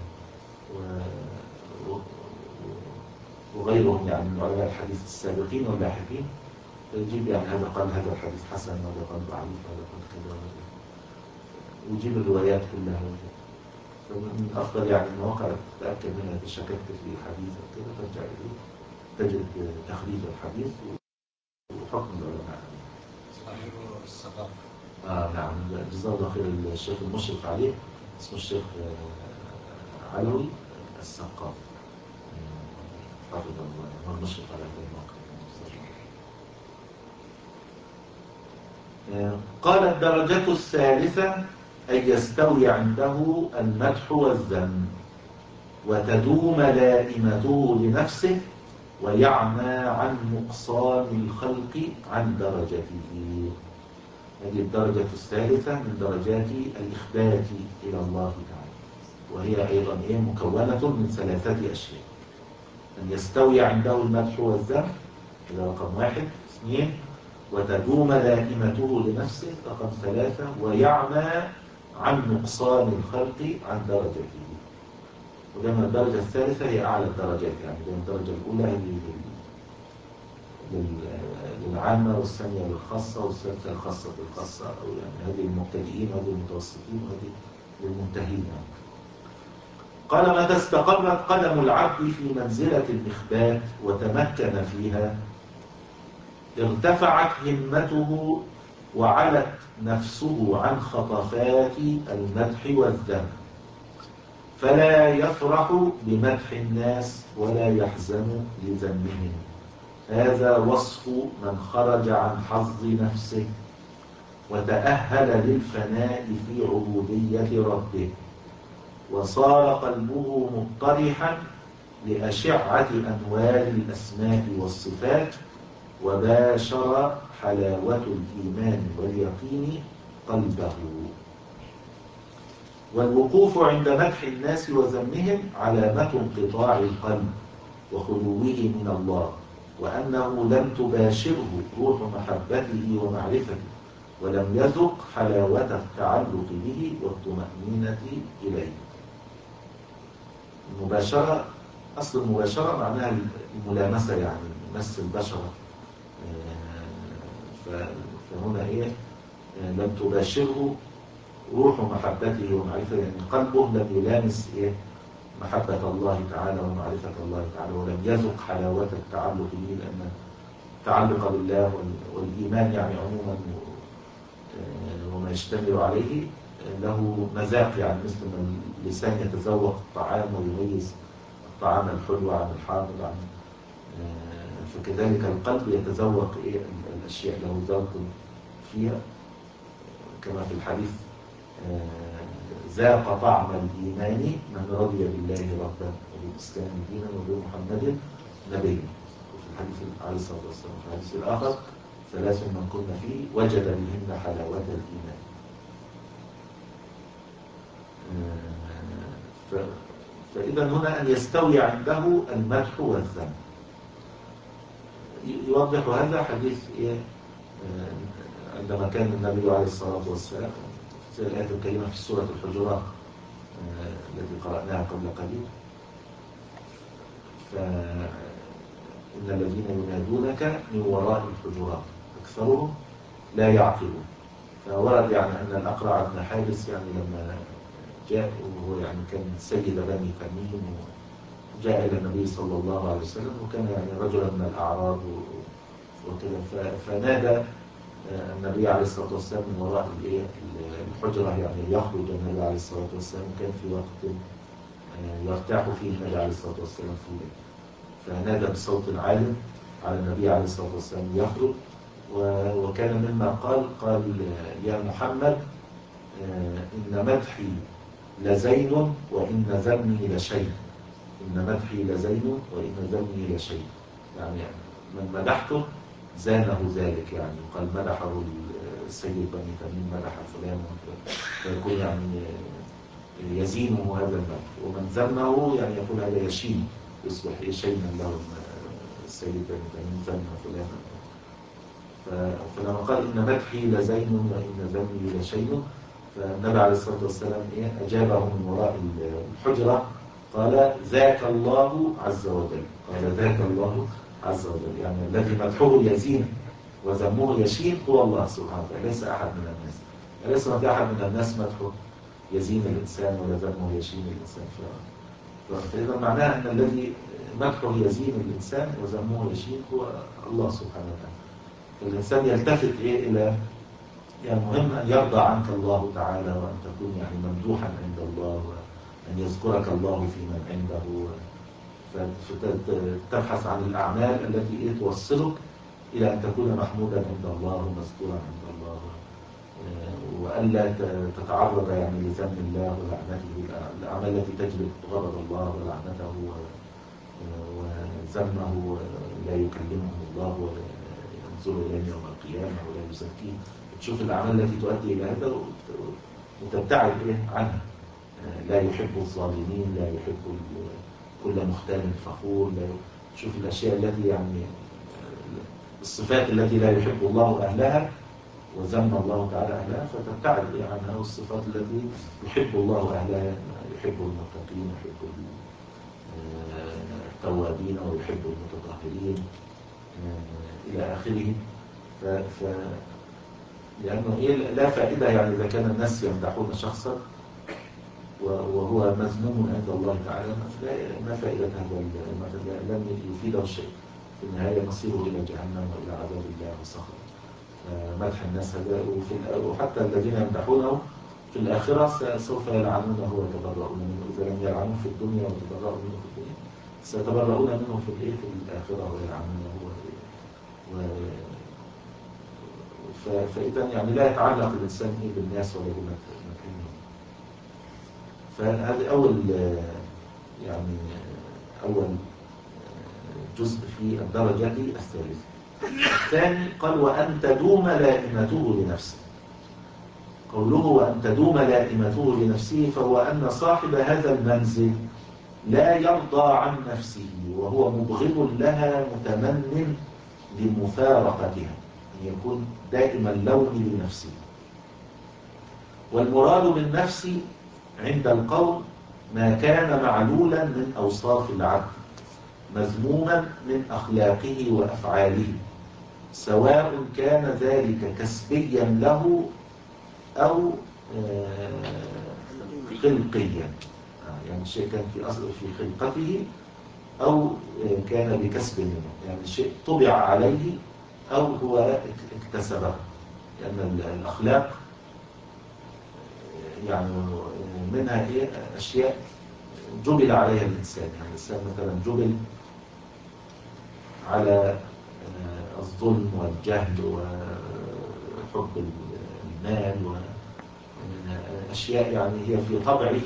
وغيرهم يعني من علماء الحديث السابقين واللاحقين، يجيب يعني هذا قال هذا الحديث حسن وهذا قال ضعيف وهذا قال كذا، ويجيب الروايات كلها. فمن أفضل يعني المواقع تتأكد منها، إذا شككت في حديث أو كذا ترجع إليه تجد تخريج الحديث وحكم العلماء. صاحب الصداقة. آه نعم، جزاه الله خير الشيخ المشرف عليه اسمه الشيخ علوي السقاف، حفظه الله، هو المشرف على هذا الموقع. قال الدرجة الثالثة أن يستوي عنده المدح والذم وتدوم لائمته لنفسه ويعمى عن نقصان الخلق عن درجته. هذه الدرجة الثالثة من درجات الإخبات إلى الله تعالى، وهي أيضا مكونة من ثلاثة أشياء: أن يستوي عنده المدح والذم، هذا رقم واحد. اثنين، وتدوم لائمته لنفسه، رقم ثلاثة، ويعمى عن نقصان الخلق عن درجته. ولما الدرجة الثالثة هي أعلى الدرجات، يعني الدرجة الأولى هي للعامة، والثانية للخاصة، والثالثة الخاصة بالخاصة، أو يعني هذه المبتدئين وهذه المتوسطين وهذه للمنتهين. قال: متى استقرت قدم العبد في منزلة الإخبات وتمكن فيها ارتفعت همته وعلت نفسه عن خطفات المدح والذم، فلا يفرح بمدح الناس ولا يحزن لذمهم. هذا وصف من خرج عن حظ نفسه وتأهل للفناء في عبودية ربه، وصار قلبه مطرحا لأشعة أنوار الأسماء والصفات، وباشر حلاوة الإيمان واليقين قلبه. والوقوف عند مدح الناس وذمهم علامة انقطاع القلب وخلوه من الله، وأنه لم تباشره روح محبته ومعرفته، ولم يذق حلاوة التعلق به والطمأنينة إليه. المباشرة، أصل المباشرة معناها الملامسة، يعني مس البشرة. فهنا إيه؟ لم تباشره روح محبته ومعرفته، يعني قلبه لم يلامس إيه؟ محبة الله تعالى ومعرفة الله تعالى، ولم يذق حلاوة التعلق به، لأن التعلق بالله والإيمان يعني عموما وما يشتمل عليه له مذاق، يعني مثل ما اللسان يتذوق الطعام ويميز الطعام الحلو عن الحامض عن، فكذلك القلب يتذوق إيه؟ الأشياء له ذوق فيها، كما في الحديث ذاق طعم الإيمان من رضي بالله ربا وبالإسلام دينا وبمحمد نبيا. وفي الحديث عليه الصلاة والسلام في الحديث الآخر ثلاث من كنا فيه وجد بهن حلاوة الإيمان. فإذا هنا أن يستوي عنده المدح والذم. يوضح هذا حديث إيه؟ عندما كان النبي عليه الصلاة والسلام في الآية الكريمة في سورة الحجرات التي قرأناها قبل قليل، فإن الذين ينادونك من وراء الحجرات أكثرهم لا يعقلون. فورد يعني أن الأقرع بن حابس يعني لما جاء، وهو يعني كان سيد بني تميم، وجاء إلى النبي صلى الله عليه وسلم، وكان يعني رجلا من الأعراب وكذا، فنادى النبي عليه الصلاة والسلام من وراء الحجرة، يعني يخرج النبي عليه الصلاة والسلام، كان في وقت يرتاح فيه النبي عليه الصلاة والسلام فيه، فنادى بصوت عال على النبي عليه الصلاة والسلام يخرج. وكان مما قال قال يا محمد إن مدحي لزين وإن ذمي لشيء. إن مدحي لزين وإن ذمي لشيء، يعني من مدحته زانه ذلك، يعني قال مدحه السيد بني تميم مدح فلان، فيكون يعني يزينه هذا المدح، ومن ذمه يعني يقول هذا يشين، يصبح شينا له السيد بني تميم ذم فلانا. فلما قال إن مدحي لزين وإن ذمي لشيء، فالنبي عليه الصلاة والسلام أجابه من وراء الحجرة قال ذاك الله عز وجل. قال ذاك الله عز وجل، يعني الذي مدحه يزين وذمه يشين هو الله سبحانه وتعالى، ليس أحد من الناس. يعني ليس في أحد من الناس مدحه يزين الإنسان ولا ذمه يشين الإنسان. فإذا معناها أن الذي مدحه يزين الإنسان وذمه يشين هو الله سبحانه وتعالى. فالإنسان يلتفت إيه إلى، يعني مهم أن يرضى عنك الله تعالى، وأن تكون يعني ممدوحا عند الله، وأن يذكرك الله في من عنده، فتبحث عن الأعمال التي إيه توصلك إلى أن تكون محمودا عند الله ومذكورا عند الله، وألا تتعرض يعني لذم الله ولعنته، الأعمال التي تجلب غضب الله ولعنته وذمه، لا يكلمه الله ولا ينظر إليه يوم القيامة ولا يزكيه. تشوف الأعمال التي تؤدي إلى هذا وتبتعد إيه عنها. لا يحب الظالمين، لا يحب كل مختال فخور، لا تشوف الأشياء التي يعني الصفات التي لا يحب الله أهلها وذم الله تعالى أهلها، فتبتعد عنها. والصفات التي يحب الله أهلها، يحب المتقين، يحب التوابين ويحب المتطهرين إلى آخره. ف... ف... لأنه إيه لا فائدة، يعني إذا كان الناس يمدحون شخصا وهو مذموم عند الله تعالى، ما فائدة هذا المدح؟ لم يفيده شيء، في النهاية مصيره إلى جهنم وإلى عذاب الله وسخط. مدح الناس هذا، وحتى الذين يمدحونه في الآخرة سوف يلعنونه ويتبرؤون منه، إذا لم يلعنوه في الدنيا ويتبرؤوا منه في الدنيا سيتبرؤون منه في الإيه في الآخرة ويلعنونه و... فإذا يعني لا يتعلق الإنسان إيه بالناس ولا بمكانهم. فهذا أول يعني أول جزء في الدرجة الثالثة. الثاني قال وأن تدوم لائمته لنفسه. قوله وأن تدوم لائمته لنفسه فهو أن صاحب هذا المنزل لا يرضى عن نفسه وهو مبغض لها متمن لمفارقتها، أن يكون دائم اللوم لنفسه. والمراد بالنفس عند القوم ما كان معلولا من أوصاف العبد مذموما من أخلاقه وأفعاله، سواء كان ذلك كسبيا له أو خلقيا، يعني شيء كان في أصل في خلقته أو كان بكسب منه، يعني شيء طبع عليه أو هو اكتسبه، لأن الأخلاق يعني منها إيه أشياء جبل عليها الإنسان. يعني الإنسان مثلا جبل على الظلم والجهل وحب المال وأشياء يعني هي في طبعه،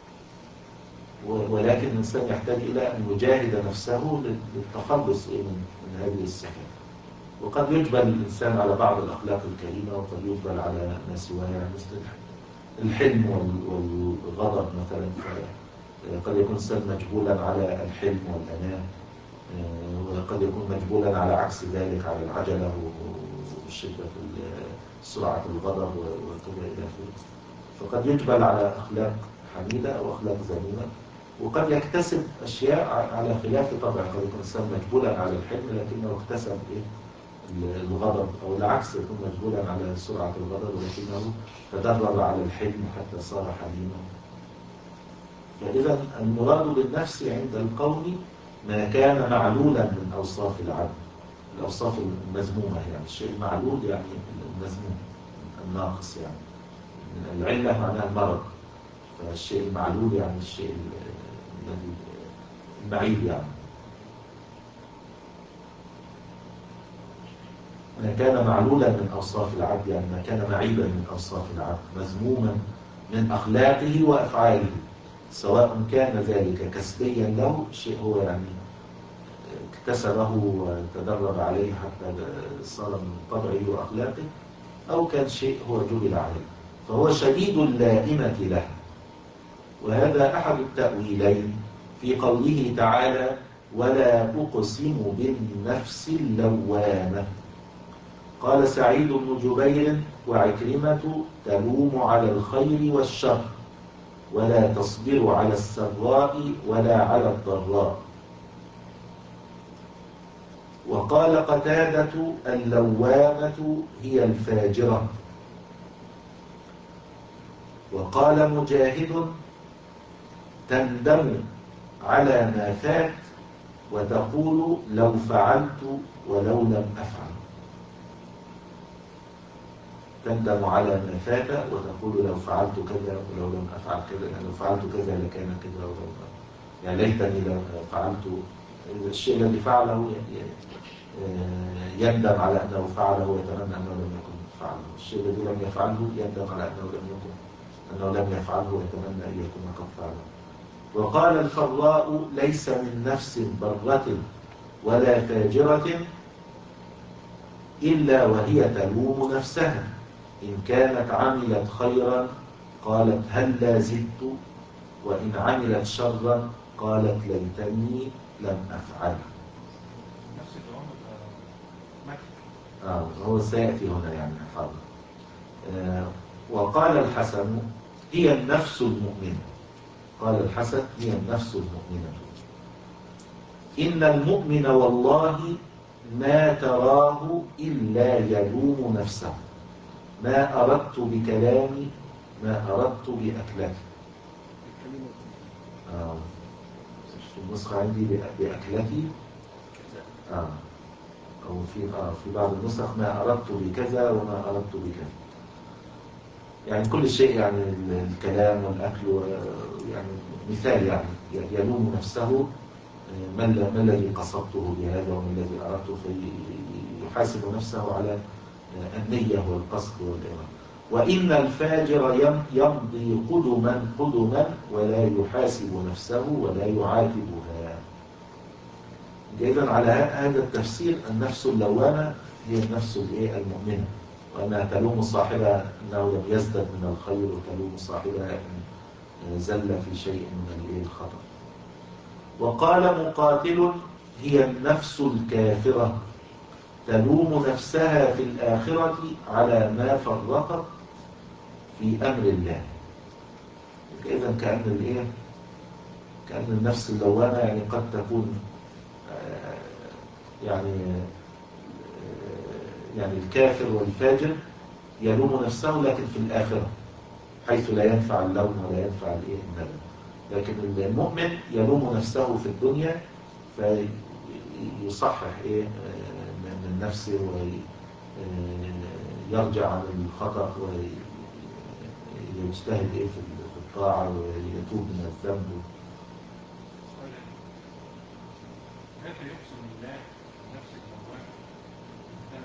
ولكن الإنسان يحتاج إلى أن يجاهد نفسه للتخلص من هذه الصفات. وقد يجبل الإنسان على بعض الأخلاق الكريمة وقد يجبل على ما سواها، مثل الحلم والغضب مثلا. قد يكون الإنسان مجبولا على الحلم والأناة، وقد يكون مجبولا على عكس ذلك على العجلة وشدة سرعة الغضب وكذا إلى آخره. فقد يجبل على أخلاق حميدة أو أخلاق ذميمة، وقد يكتسب أشياء على خلاف طبعه. قد يكون الإنسان مجبولا على الحلم لكنه اكتسب إيه الغضب، أو العكس يكون مجبولا على سرعة الغضب ولكنه تدرب على الحلم حتى صار حليما. فإذا المراد بالنفس عند القوم ما كان معلولا من أوصاف العبد، الأوصاف المذمومة، يعني الشيء المعلول يعني المذموم الناقص، يعني العلة معناها المرض، فالشيء المعلول يعني الشيء الذي المعيب. يعني ما كان معلولا من أوصاف العبد يعني ما كان معيبا من أوصاف العبد مذموما من أخلاقه وأفعاله، سواء كان ذلك كسبيا له، شيء هو يعني اكتسبه وتدرب عليه حتى صار من طبعه وأخلاقه، أو كان شيء هو جبل عليه، فهو شديد اللائمة له. وهذا أحد التأويلين في قوله تعالى ولا أقسم بالنفس اللوامة. قال سعيد بن جبير وعكرمة تلوم على الخير والشر ولا تصبر على السراء ولا على الضراء. وقال قتادة اللوامة هي الفاجرة. وقال مجاهد تندم على ما فات وتقول لو فعلت ولو لم أفعل. تندم على ما فات وتقول لو فعلت كذا ولو لم أفعل كذا، يعني لو فعلت كذا لكان كذا ولو لم، يعني ليتني لو فعلت الشيء الذي فعله يندم على أنه فعله ويتمنى أنه لم يكن فعله، الشيء الذي لم يفعله يندم على أنه لم يكن أنه لم يفعله ويتمنى أن يكون قد فعله. وقال الفراء ليس من نفس برة ولا فاجرة إلا وهي تلوم نفسها، إن كانت عملت خيرا قالت هلا زدت، وإن عملت شرا قالت ليتني لم أفعل. نفس الدوام آه هو سيأتي هنا يعني حاضر. آه وقال الحسن هي النفس المؤمنة. قال الحسن هي النفس المؤمنة. إن المؤمن والله ما تراه إلا يلوم نفسه، ما أردت بكلامي ما أردت بأكلتي. آه. في النسخة عندي بأكلتي آه. أو في آه في بعض النسخ ما أردت بكذا وما أردت بكذا. يعني كل شيء، يعني الكلام والأكل، يعني مثال يعني يلوم نفسه ما ما الذي قصدته بهذا وما الذي أردته، فيحاسب نفسه على النية والقصد والإرادة. وإن الفاجر يمضي قدما قدما ولا يحاسب نفسه ولا يعاتبها. إذن على هذا التفسير النفس اللوامة هي النفس المؤمنة، وأنها تلوم صاحبها أنه لم يزدد من الخير، وتلوم صاحبها أن زل في شيء من الخطأ. وقال مقاتل: هي النفس الكافرة تلوم نفسها في الآخرة على ما فرطت في أمر الله. إذن كأن الإيه؟ كأن النفس اللوامة يعني قد تكون يعني يعني الكافر والفاجر يلوم نفسه لكن في الآخرة، حيث لا ينفع اللوم ولا ينفع الإيه الندم. لكن المؤمن يلوم نفسه في الدنيا فيصحح إيه من نفسه ويرجع عن الخطأ ويجتهد إيه في الطاعة ويتوب من الذنب. كيف يقسم الله نفس اللوامة كانت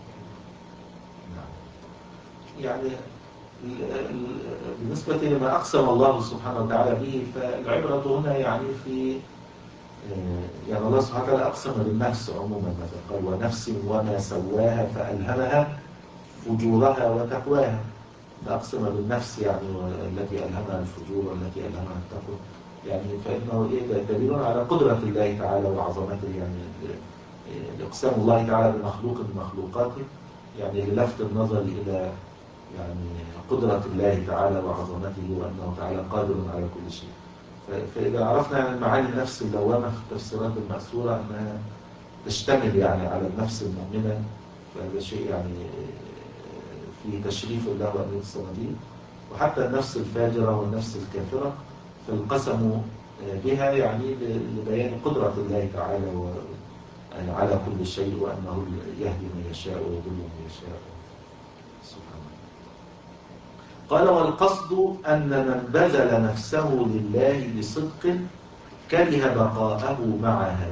نفس يعني بالنسبة لما أقسم الله سبحانه وتعالى به، فالعبرة هنا يعني في يعني الله سبحانه وتعالى أقسم بالنفس عموما، مثلا قال: ونفس وما سواها فألهمها فجورها وتقواها. فأقسم بالنفس يعني التي ألهمها الفجور والتي ألهمها التقوى، يعني فإنه إيه دليل على قدرة الله تعالى وعظمته. يعني إقسام الله تعالى بمخلوق من مخلوقاته يعني للفت النظر إلى يعني قدرة الله تعالى وعظمته وأنه تعالى قادر على كل شيء. فإذا عرفنا يعني معاني النفس اللوامة في التفسيرات المأثورة أنها تشتمل يعني على النفس المؤمنة، فهذا شيء يعني في تشريف الله أن يقسم به. وحتى النفس الفاجرة والنفس الكافرة فالقسم بها يعني لبيان قدرة الله تعالى على كل شيء، وأنه يهدي من يشاء ويضل من يشاء سبحانه. قال: والقصد أن من بذل نفسه لله بصدق كره بقاءه معها،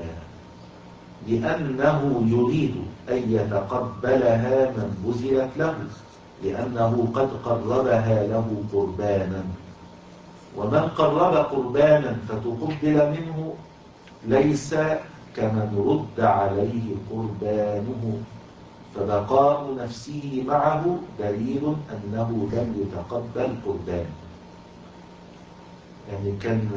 لأنه يريد أن يتقبلها من بذلت له، لأنه قد قربها له قربانا. ومن قرب قربانا فتقبل منه ليس كمن رد عليه قربانه، فبقاء نفسه معه دليل أنه لم يتقبل قربانه. يعني كان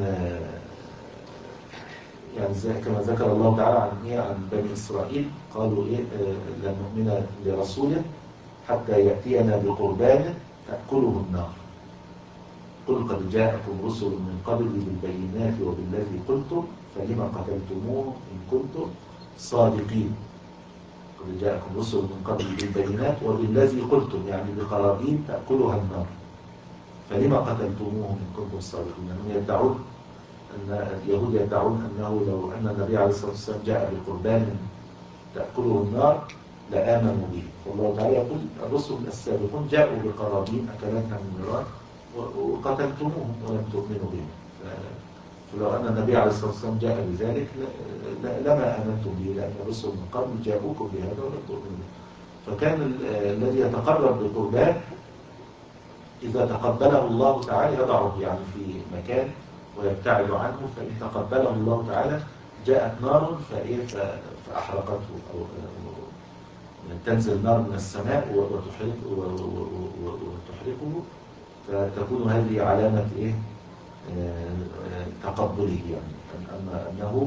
يعني كما ذكر الله تعالى عن إيه عن بني إسرائيل، قالوا إيه لن نؤمن لرسول حتى يأتينا بقربان تأكله النار. قل قد جاءكم رسل من قبل بالبينات وبالذي قلتم فلما قتلتموه إن كنتم صادقين. قد جاءكم رسل من قبل بالبينات وبالذي قلتم يعني بقرابين تأكلها النار فلما قتلتموه إن كنتم صادقين. يعني يدعون أن اليهود يدعون أنه لو أن النبي عليه الصلاة والسلام جاء بقربان تأكله النار لآمنوا به. والله تعالى يقول: الرسل السابقون جاءوا بقرابين أكلتها النار وقتلتموهم ولم تؤمنوا بهم. فلو أن النبي عليه الصلاة والسلام جاء بذلك لما آمنتم به، لأن الرسل من قبل جاءوكم بهذا ولم تؤمنوا به. فكان الذي يتقرب بالقربان إذا تقبله الله تعالى يضعه يعني في مكان ويبتعد عنه، فإن تقبله الله تعالى جاءت نار فأحرقته، أو تنزل نار من السماء وتحرقه، فتكون هذه علامة إيه؟ تقبله، يعني أما أنه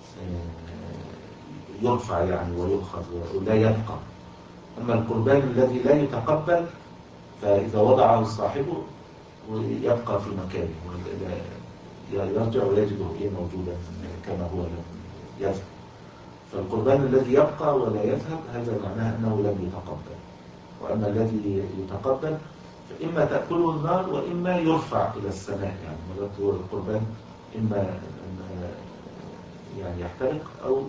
يرفع يعني ويؤخذ ولا يبقى. أما القربان الذي لا يتقبل فإذا وضعه صاحبه يبقى في مكانه يرجع ويجده إيه موجودا كما هو لم يذهب. فالقربان الذي يبقى ولا يذهب هذا معناه أنه لم يتقبل. وأما الذي يتقبل فإما تأكله النار وإما يرفع إلى السماء. يعني مرات هو القربان إما يعني يحترق أو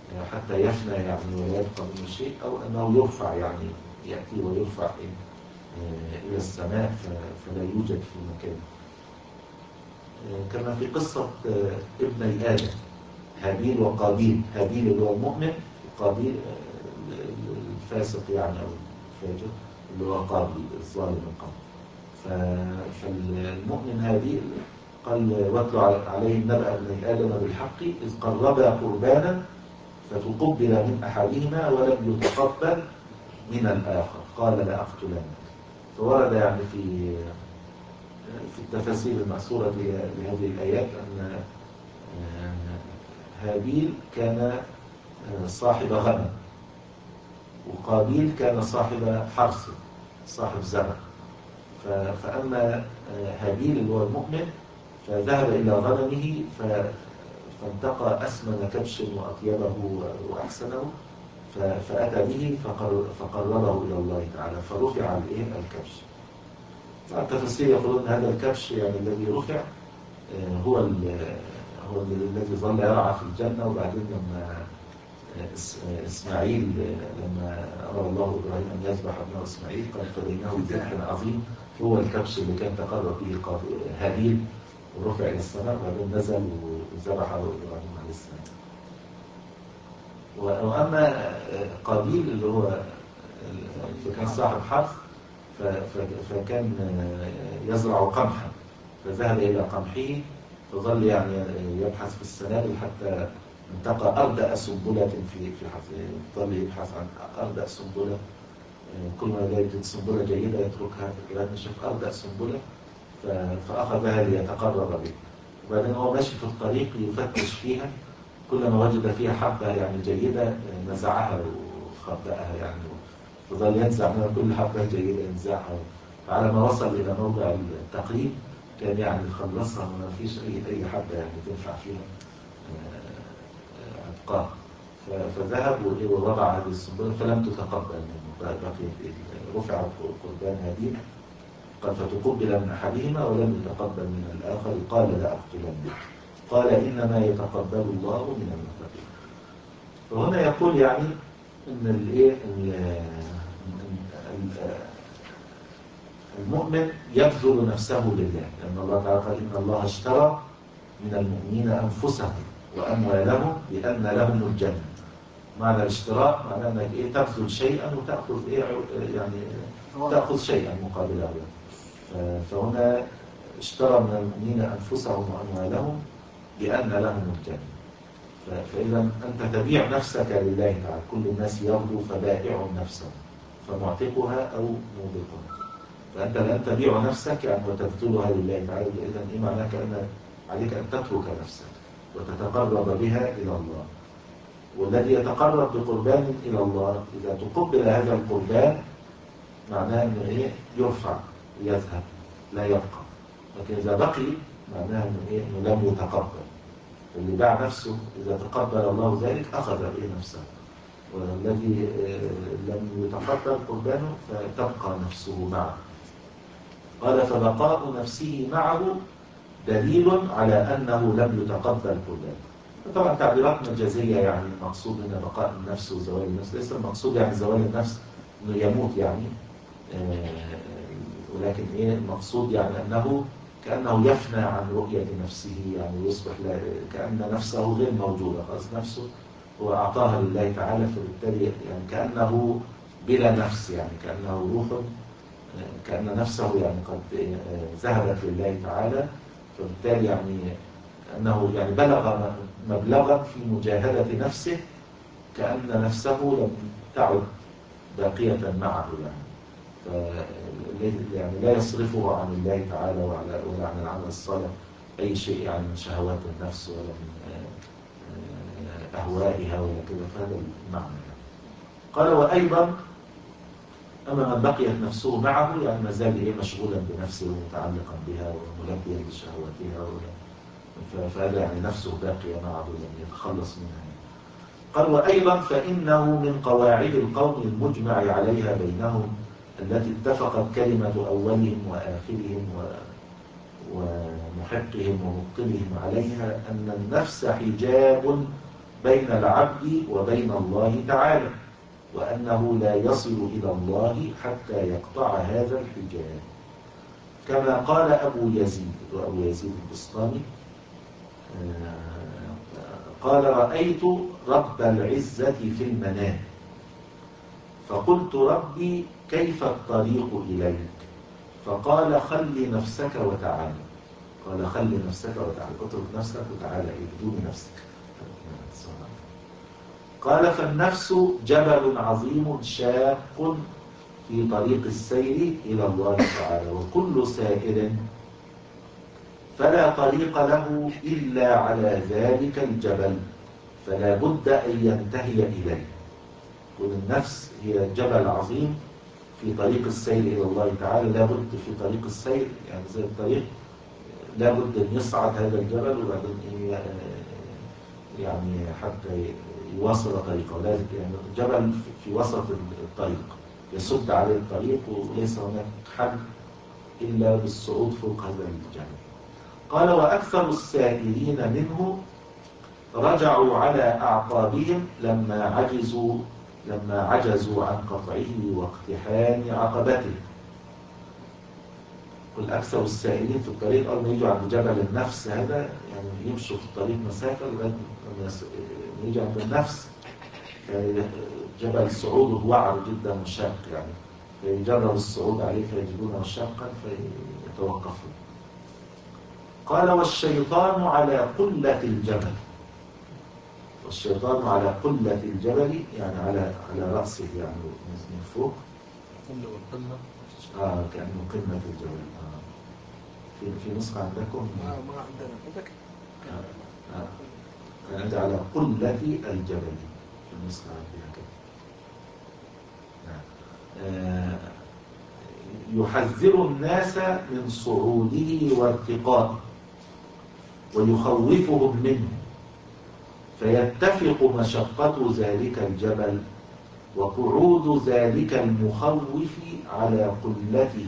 حتى يفنى يعني ولا يبقى منه شيء، أو أنه يرفع يعني يأتي ويرفع إلى السماء فلا يوجد في مكانه. كما في قصة ابني آدم هابيل وقابيل، هابيل اللي هو المؤمن، وقابيل الفاسق يعني أو الفاجر اللي هو قابيل الظالم القابل. فالمؤمن هابيل قال واتلو عليهم نبأ ابني آدم بالحق إذ قربا قربانا فتقبل من أحدهما ولم يتقبل من الآخر قال لأقتلنك. فورد يعني في في التفاسير المأثورة لهذه الآيات أن هابيل كان صاحب غنم وقابيل كان صاحب حرث صاحب زرع. فأما هابيل اللي هو المؤمن فذهب إلى غنمه فانتقى أسمن كبش وأطيبه وأحسنه فأتى به فقربه إلى الله تعالى فرفع الكبش. التفسير يقولون هذا الكبش يعني الذي رفع هو هو الذي ظل يرعى في الجنة. وبعدين لما إسماعيل لما أرى الله إبراهيم أن يذبح ابنه إسماعيل قال فديناه بذبح عظيم، هو الكبش اللي كان تقرب به هابيل ورفع إلى السماء وبعدين نزل وذبحه إبراهيم عليه السلام. وأما قابيل اللي هو كان صاحب حرث فكان يزرع قمحا فذهب إلى قمحه فظل يعني يبحث في السنابل حتى انتقى أردأ سنبلة في في حرثه، ظل يبحث عن أردأ سنبلة، كل ما لا يجد سنبلة جيدة يتركها لأن شاف أردأ سنبلة فأخذها ليتقرب به. وبعدين هو ماشي في الطريق يفتش فيها، كلما وجد فيها حبة يعني جيدة نزعها وخبأها يعني، فظل ينزع منها كل حبة جيدة ينزعها. فعلى ما وصل إلى موضع التقريب كان يعني خلصها وما فيش أي أي حبة يعني تنفع فيها أبقاه. فذهب ووضع هذه السنبلة فلم تتقبل منه، بقي رفع قربان هابيل قال فتقبل من أحدهما ولم يتقبل من الآخر قال لأقتلنك قال إنما يتقبل الله من المتقين. وهنا يقول يعني إن الإيه المؤمن يبذل نفسه لله، لأن الله تعالى قال إن الله اشترى من المؤمنين أنفسهم وأموالهم بأن لهم الجنة. معنى الاشتراء معناه أنك إيه تبذل شيئا وتأخذ إيه يعني تأخذ شيئا مقابله. فهنا اشترى من المؤمنين أنفسهم وأموالهم بأن لهم الجنة. فإذا أنت تبيع نفسك لله تعالى، كل الناس يغدو فبائع نفسه فمعتقها أو موبقها، فأنت الآن تبيع نفسك يعني وتبذلها لله تعالى. إذا إيه معناه؟ كأن عليك أن تترك نفسك وتتقرب بها إلى الله. والذي يتقرب بقربان إلى الله إذا تقبل هذا القربان معناه أنه إيه يرفع يذهب لا يبقى، لكن إذا بقي معناه أنه إيه أنه لم يتقبل. اللي باع نفسه إذا تقبل الله ذلك أخذ إيه نفسه، والذي لم يتقبل قربانه فتبقى نفسه معه. قال فبقاء نفسه معه دليل على أنه لم يتقبل قربانه. طبعا تعبيرات مجازية، يعني المقصود هنا بقاء النفس وزوال النفس، ليس المقصود يعني زوال النفس انه يموت يعني، آه ولكن ايه المقصود يعني انه كأنه يفنى عن رؤية نفسه، يعني يصبح كأن نفسه غير موجودة، خلاص نفسه هو أعطاها لله تعالى، فبالتالي يعني كأنه بلا نفس، يعني كأنه روح، كأن نفسه يعني قد ذهبت لله تعالى، فبالتالي يعني أنه يعني بلغ مبلغا في مجاهدة نفسه كأن نفسه لم تعد باقية معه يعني. يعني لا يصرفه عن الله تعالى ولا عن العمل الصالح أي شيء يعني من شهوات النفس ولا من أهوائها ولا كذا، فهذا المعنى. قال وأيضا أما من بقيت نفسه معه يعني ما زال إيه مشغولا بنفسه ومتعلقا بها وملبيا بشهواتها، فهذا يعني نفسه باقية معه لم يتخلص منها. قال وأيضا فإنه من قواعد القوم المجمع عليها بينهم التي اتفقت كلمة أولهم وآخرهم ومحقهم ومبطلهم عليها أن النفس حجاب بين العبد وبين الله تعالى، وأنه لا يصل إلى الله حتى يقطع هذا الحجاب. كما قال أبو يزيد وأبو يزيد البسطامي قال: رأيت رب العزة في المنام فقلت: ربي كيف الطريق إليك؟ فقال: خل نفسك وتعالى. قال: خل نفسك وتعالى، اترك نفسك وتعالى بدون نفسك. قال: فالنفس جبل عظيم شاق في طريق السير إلى الله تعالى، وكل سائر فلا طريق له إلا على ذلك الجبل، فلا بد أن ينتهي إليه. كل النفس هي جبل عظيم في طريق السير إلى الله تعالى، لا بد في طريق السير يعني زي الطريق لا بد أن يصعد هذا الجبل وبعدين يعني حتى يواصل طريقه. لازم يعني جبل في وسط الطريق يسد عليه الطريق، وليس هناك حل إلا بالصعود فوق هذا الجبل. قال: وأكثر السائرين منه رجعوا على أعقابهم لما عجزوا لما عجزوا عن قطعه واقتحام عقبته. قل أكثر السائرين في الطريق أول ما يجوا عند جبل النفس هذا، يعني يمشوا في الطريق مسافة لغاية لما يجوا عند النفس، جبل صعوده وعر جدا وشاق، يعني فيجرب الصعود عليه فيجدونه شاقا فيتوقفون. قال: والشيطان على قلة الجبل. والشيطان على قلة الجبل يعني على على رأسه، يعني من فوق. قلة والقمة اه كأنه قمة الجبل. آه. في في نسخة عندكم؟ ما ما عندنا عندك؟ آه. آه. عندي على قلة الجبل في النسخة عندنا كده. آه. يحذر الناس من صعوده وارتقائه ويخوفهم منه، فيتفق مشقة ذلك الجبل وقعود ذلك المخوف على قلته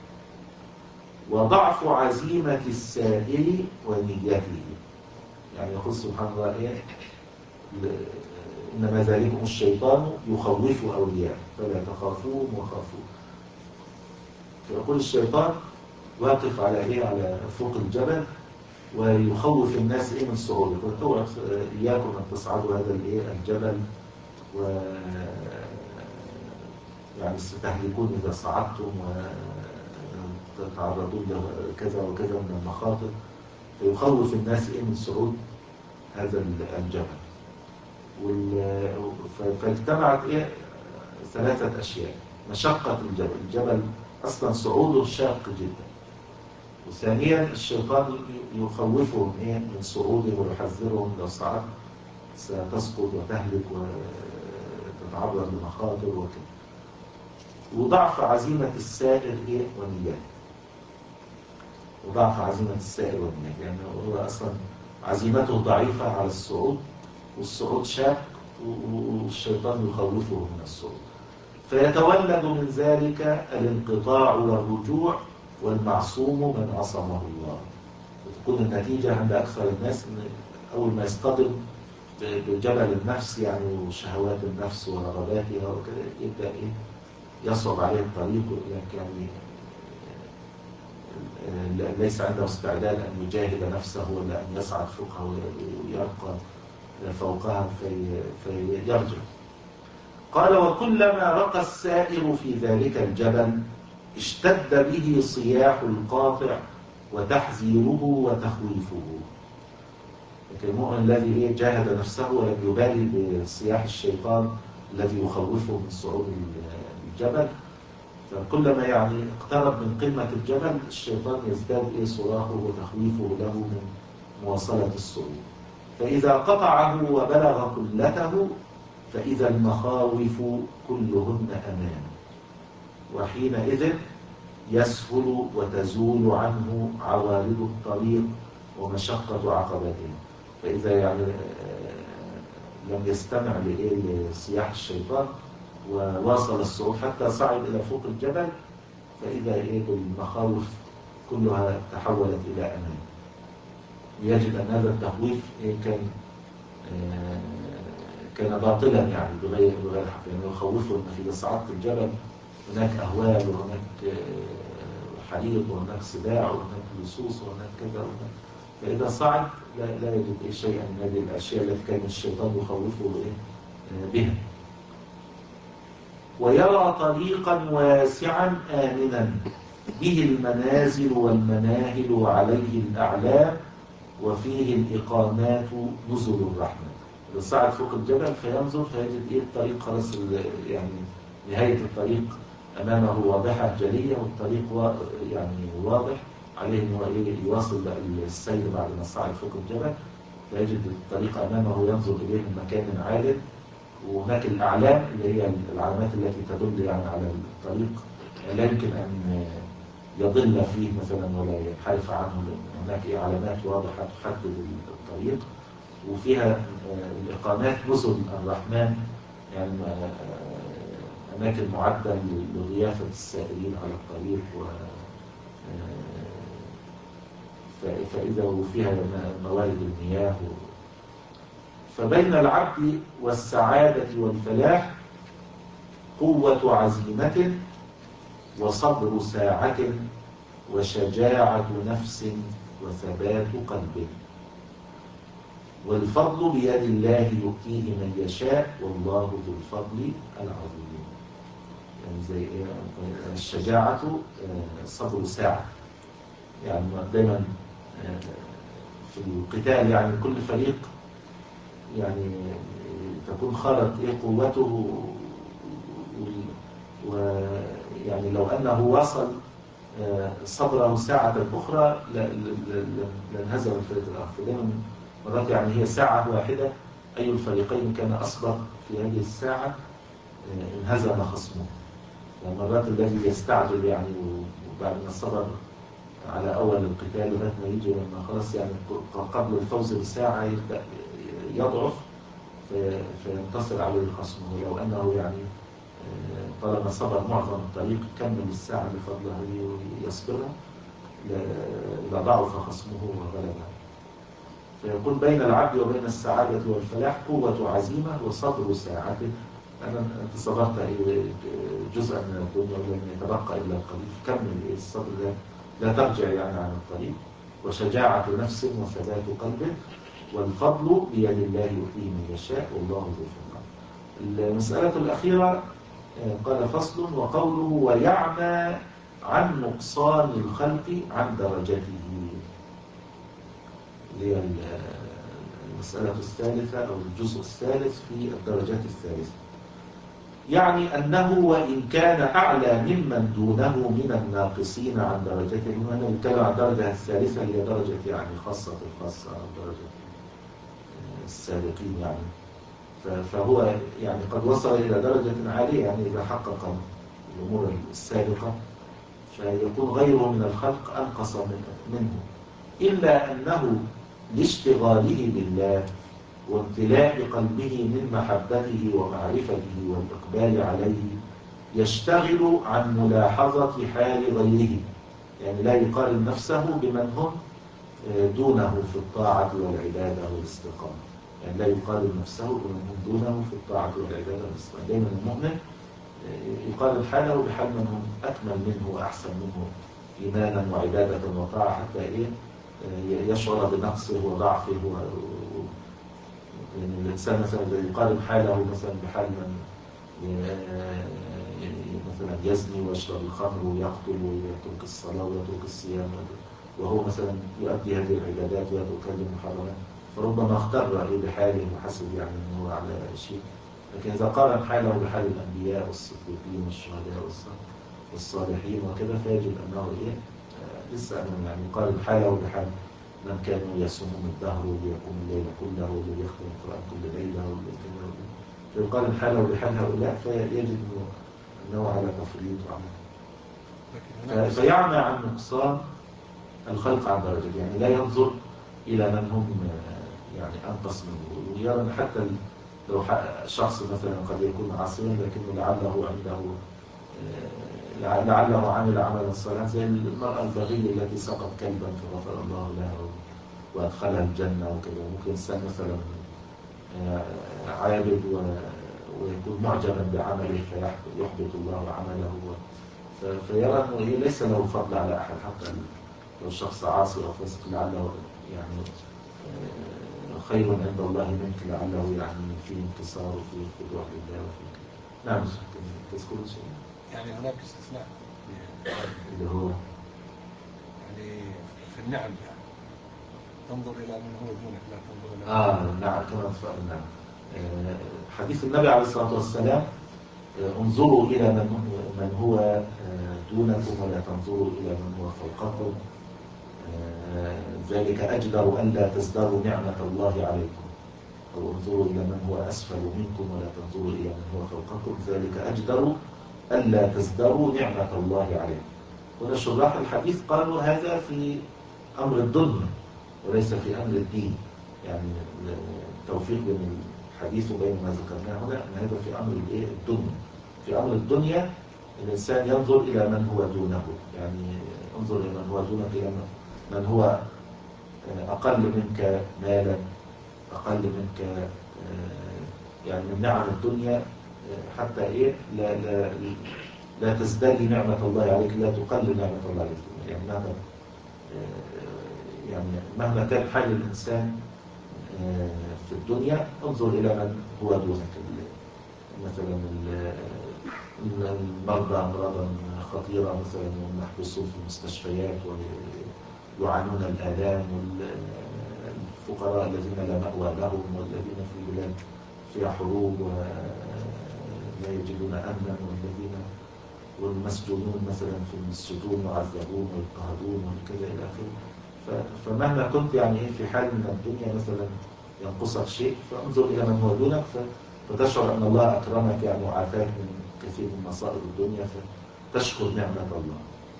وضعف عزيمة السائر ونيته. يعني يقول سبحان الله إيه؟ إنما ذلكم الشيطان يخوف أولياء فلا تخافوهم وخافوه. فيقول الشيطان واقف على إيه؟ على فوق الجبل ويخوف الناس إيه من صعوده. يقول إياكم أن تصعدوا هذا الإيه الجبل، و يعني ستهلكون إذا صعدتم وتتعرضون لكذا وكذا من المخاطر. فيخوف الناس إيه من صعود هذا الجبل. فاجتمعت إيه ثلاثة أشياء: مشقة الجبل، الجبل أصلا صعوده شاق جدا، وثانيا الشيطان يخوفهم إيه من صعوده ويحذرهم لو صعدت ستسقط وتهلك وتتعرض لمخاطر وكذا. وضعف عزيمة السائر إيه ونيته. وضعف عزيمة السائر ونيته، يعني هو أصلا عزيمته ضعيفة على الصعود، والصعود شاق، والشيطان يخوفه من الصعود، فيتولد من ذلك الانقطاع والرجوع، والمعصوم من عصمه الله. وتكون النتيجة عند أكثر الناس إن أول ما يصطدم بجبل النفس يعني وشهوات النفس ورغباتها وكذا يبدأ إيه يصعب عليه الطريق، يعني ليس عنده استعداد أن يجاهد نفسه ولا أن يصعد فوقها ويرقى فوقها في فيرجع. قال: وكلما رقى السائر في ذلك الجبل اشتد به صياح القاطع وتحذيره وتخويفه. لكن المؤمن الذي جاهد نفسه ولم يبالي بصياح الشيطان الذي يخوفه من صعود الجبل، فكلما يعني اقترب من قمة الجبل الشيطان يزداد إيه صراخه وتخويفه له من مواصلة الصعود. فإذا قطعه وبلغ قلته فإذا المخاوف كلهن أمان، وحينئذ يسهل وتزول عنه عوارض الطريق ومشقة عقبته. فإذا يعني لم يستمع لصياح الشيطان وواصل الصعود حتى صعد إلى فوق الجبل، فإذا إيه المخاوف كلها تحولت إلى أمان. يجد أن هذا التخويف كان كان باطلا يعني بغير بغير حق، يعني يخوفه ان اذا صعدت الجبل هناك اهوال وهناك حريق وهناك سباع وهناك لصوص وهناك كذا وهناك، فاذا صعد لا, لا يجد اي شيئا من هذه الاشياء التي كان الشيطان يخوفه بها. ويرى طريقا واسعا آمنا به المنازل والمناهل وعليه الأعلام وفيه الإقامات نزل الرحمة. إذا صعد فوق الجبل فينظر فيجد إيه الطريق خلاص، يعني نهاية الطريق أمامه واضحة جلية، والطريق يعني واضح عليه أنه يواصل السير بعد ما صعد فوق الجبل، فيجد الطريق أمامه ينظر إليه من مكان عال، وهناك الأعلام اللي هي العلامات التي تدل يعني على الطريق لا يمكن أن يضل فيه مثلا ولا ينحرف عنه، هناك علامات واضحة تحدد الطريق، وفيها الإقامات نزل الرحمن، يعني أماكن معدة لضيافة السائرين على الطريق، و فإذا وفيها موارد المياه. فبين العبد والسعادة والفلاح قوة عزيمة وصبر ساعة وشجاعة نفس وثبات قلب، والفضل بيد الله يؤتيه من يشاء والله ذو الفضل العظيم. يعني زي الشجاعة صبر ساعة، يعني دايما في القتال يعني كل فريق يعني تكون خالط ايه قوته، ويعني لو انه وصل صبره ساعة أخرى لانهزم الفريق الآخر. دائما مرات يعني هي ساعة واحدة أي الفريقين كان أصبر في هذه الساعة انهزم خصمه. مرات الذي يستعجل يعني وبعد ما صبر على أول القتال لغاية ما يجي لما خلاص يعني قبل الفوز بساعة يبدأ يضعف فينتصر عليه خصمه. ولو أنه يعني طالما صبر معظم الطريق كمل الساعة بفضله يصبرها لضعف خصمه وغلبه. فيكون بين العبد وبين السعادة والفلاح قوة عزيمة وصبر ساعة. أنا أنت صبرت جزءا من الدنيا ولم يتبقى إلا القليل، كمل الصبر لا, لا ترجع يعني عن الطريق، وشجاعة نفس وثبات قلب، والفضل بيد الله يؤتيه من يشاء والله ذو الفضل. المسألة الأخيرة قال فصل وقوله ويعمى عن نقصان الخلق عن درجته، اللي هي المسألة الثالثة أو الجزء الثالث في الدرجات الثالثة. يعني أنه وإن كان أعلى ممن دونه من الناقصين عن درجته، هنا نتكلم عن الدرجة الثالثة اللي هي درجة يعني خاصة الخاصة أو درجة السابقين يعني، فهو يعني قد وصل إلى درجة عالية يعني إذا حقق الأمور السابقة، فيكون غيره من الخلق أنقص منه، إلا أنه لاشتغاله بالله وامتلاء قلبه من محبته ومعرفته والإقبال عليه يشتغل عن ملاحظة حال غيره، يعني لا يقارن نفسه بمن هم دونه في الطاعة والعبادة والاستقامة، يعني لا يقارن نفسه بمن هم دونه في الطاعة والعبادة والاستقامة. دائما المؤمن يقارن حاله بحال من هم أكمل منه وأحسن منه إيمانا وعبادة وطاعة، حتى إيه يشعر بنقصه وضعفه. يعني الإنسان مثلا يقارن حاله مثلا بحال من مثلا يزني ويشرب الخمر ويقتل ويترك الصلاة ويترك الصيام، وهو مثلا يؤدي هذه العبادات ويترك المحرمات، فربما اختر بحاله وحسب يعني أنه على شيء. لكن إذا قارن حاله بحال الأنبياء والصديقين والشهداء والصالحين وكذا فيجد أنه إيه لسه أنه يعني يقارن حاله بحال من كانوا يصومون الدهر ويقوم الليل كله ويختم القرآن كل ليلة وكذا، فيقارن حاله بحال هؤلاء فيجد أنه على تفريط وعلى فيعمى عن نقصان الخلق عن درجته، يعني لا ينظر إلى من هم يعني أنقص منه، ويرى حتى لو شخص مثلا قد يكون عاصيا لكنه لعله عنده لعله عمل عملا صالحا، زي المرأة البغية التي سقط كلبا فغفر الله لها وأدخلها الجنة وكذا. ممكن إنسان مثلا عابد ويكون معجبا بعمله فيحبط الله عمله، فيرى أنه ليس له فضل على أحد، حتى لو شخص عاصي أو فاسق لعله يعني خير عند الله منك، لعله يعني في انتصار وفي خضوع لله وفي نعم. تذكر شيء؟ يعني هناك استثناء اللي هو يعني في النعم، يعني تنظر إلى من هو دونك لا تنظر إلى آه نعم كما تفعلنا. آه حديث النبي عليه الصلاة والسلام آه انظروا إلى من من هو آه دونكم ولا تنظروا إلى من هو فوقكم، آه ذلك أجدر أن لا تزدروا نعمة الله عليكم، أو انظروا إلى من هو أسفل منكم ولا تنظروا إلى من هو فوقكم، ذلك أجدر أن لا تزدروا نعمة الله عليكم. هنا شراح الحديث قالوا هذا في أمر الدنيا وليس في أمر الدين، يعني التوفيق بين الحديث وبين ما ذكرناه هنا أن هذا في أمر الدنيا. في أمر الدنيا الإنسان ينظر إلى من هو دونه، يعني انظر إلى من هو دونك، إلى من هو أقل منك مالا، أقل منك يعني من نعم الدنيا، حتى إيه لا, لا, لا تزدري نعمة الله عليك، لا تقلل نعمة الله عليك. يعني مهما يعني مهما كان حال الإنسان في الدنيا انظر إلى من هو دونك. مثلا المرضى أمراضا خطيرة مثلا ومحبوسون في المستشفيات ويعانون الآلام، والفقراء الذين لا مأوى لهم، والذين في بلاد فيها حروب ولا يجدون أمنا، والذين والمسجونون مثلا في السجون يعذبون ويضطهدون وكذا إلى آخره. فمهما كنت يعني في حال من الدنيا مثلا ينقصك شيء، فانظر إلى من هو دونك فتشعر أن الله أكرمك يعني وعافاك من كثير من مصائب الدنيا، فتشكر نعمة الله.